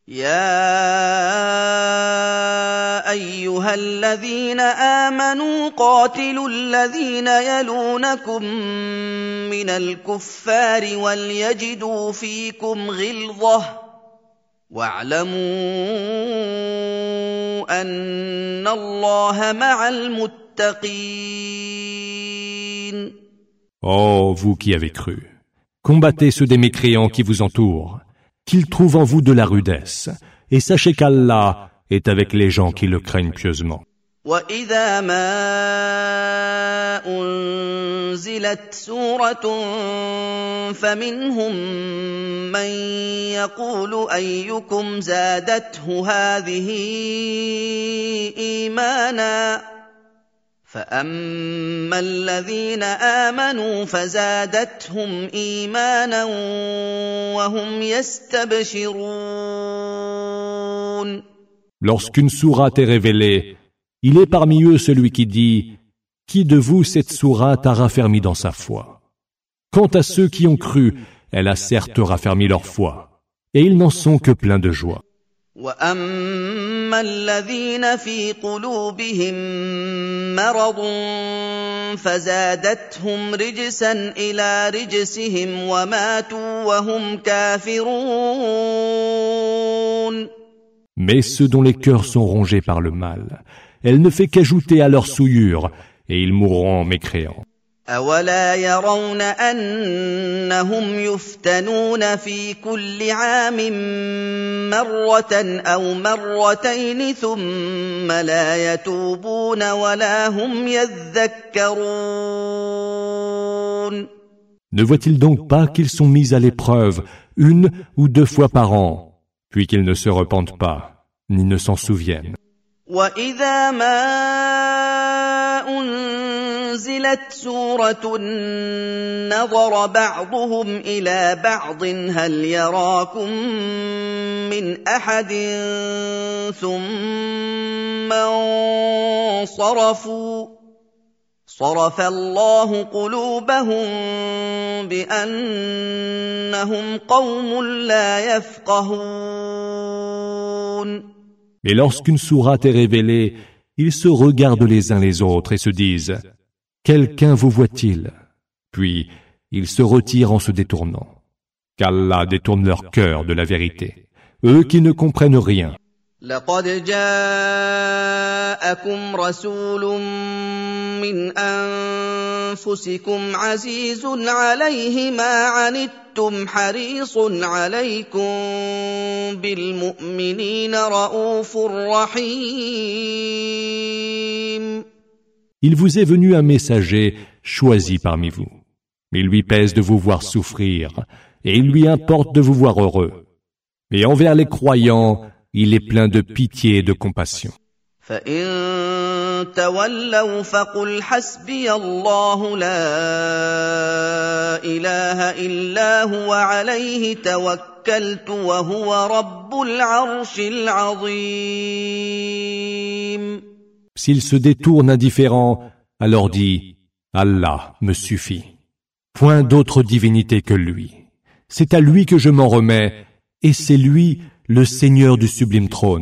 يا أيها الذين آمنوا قاتلوا الذين يلونكم من الكفار وليجدوا فيكم غلظة واعلموا أن الله مع المتقين. Ô vous qui avez cru, combattez ceux des mécréants qui vous entourent, qu'ils trouvent en vous de la rudesse, et sachez qu'Allah est avec les gens qui le craignent pieusement. وَإِذَا مَا أُنزِلَتْ سُورَةٌ فَمِنْهُم مَّن يَقُولُ أَيُّكُمْ زَادَتْهُ هَٰذِهِ إِيمَانًا فَأَمَّا الَّذِينَ آمَنُوا فَزَادَتْهُمْ إِيمَانًا وَهُمْ يَسْتَبْشِرُونَ. Lorsqu'une sourate est révélée, il est parmi eux celui qui dit « Qui de vous cette sourate a raffermi dans sa foi ?» Quant à ceux qui ont cru, elle a certes raffermi leur foi, et ils n'en sont que pleins de joie. وَأَمَّا الَّذِينَ فِي قُلُوبِهِم مَّرَضٌ فَزَادَتْهُمْ رِجْسًا إِلَىٰ رِجْسِهِمْ وَمَاتُوا وَهُمْ كَافِرُونَ. Mais ceux dont les cœurs sont rongés par le mal, elle ne fait qu'ajouter à leur souillure, et ils mourront en mécréants. أَوَلَا يَرَوْنَ أَنَّهُمْ يُفْتَنُونَ فِي كُلِّ عَامٍ مَّرَّةً أَوْ مَرَّتَيْنِ ثُمَّ لَا يَتُوبُونَ وَلَا هُمْ يَذَّكَّرُونَ. Ne voient-ils donc pas qu'ils sont mis à l'épreuve une ou deux fois par an, puis qu'ils ne se repentent pas, ni ne s'en souviennent? وَإِذَا مَا أُنزِلَتْ نزلت سورة نظر بعضهم إلى بعض هل يراكم من أحد ثم انصرفوا صرف الله قلوبهم بأنهم قوم لا يفقهون. Et lorsqu'une sourate est révélée, ils se regardent les uns les autres et se disent « Quelqu'un vous voit-il » Puis ils se retirent en se détournant. Qu'Allah détourne leur cœur de la vérité, eux qui ne comprennent rien. لقد جاءكم رسول من أنفسكم عزيز عليه ما عنتم حريص عليكم بالمؤمنين رءوف رحيم. Il vous est venu un messager choisi parmi vous. Il lui pèse de vous voir souffrir et il lui importe de vous voir heureux. Et envers les croyants, il est plein de pitié et de compassion. فَإِن تَوَلَّوْا فَقُلْ حَسْبِيَ اللَّهُ لَا إِلَٰهَ إِلَّا هُوَ عَلَيْهِ تَوَكَّلْتُ وَهُوَ رَبُّ الْعَرْشِ الْعَظِيمِ. S'ils se détournent indifférents, alors dis « Allah me suffit. Point d'autre divinité que lui. C'est à lui que je m'en remets, et c'est lui le Seigneur du sublime trône. »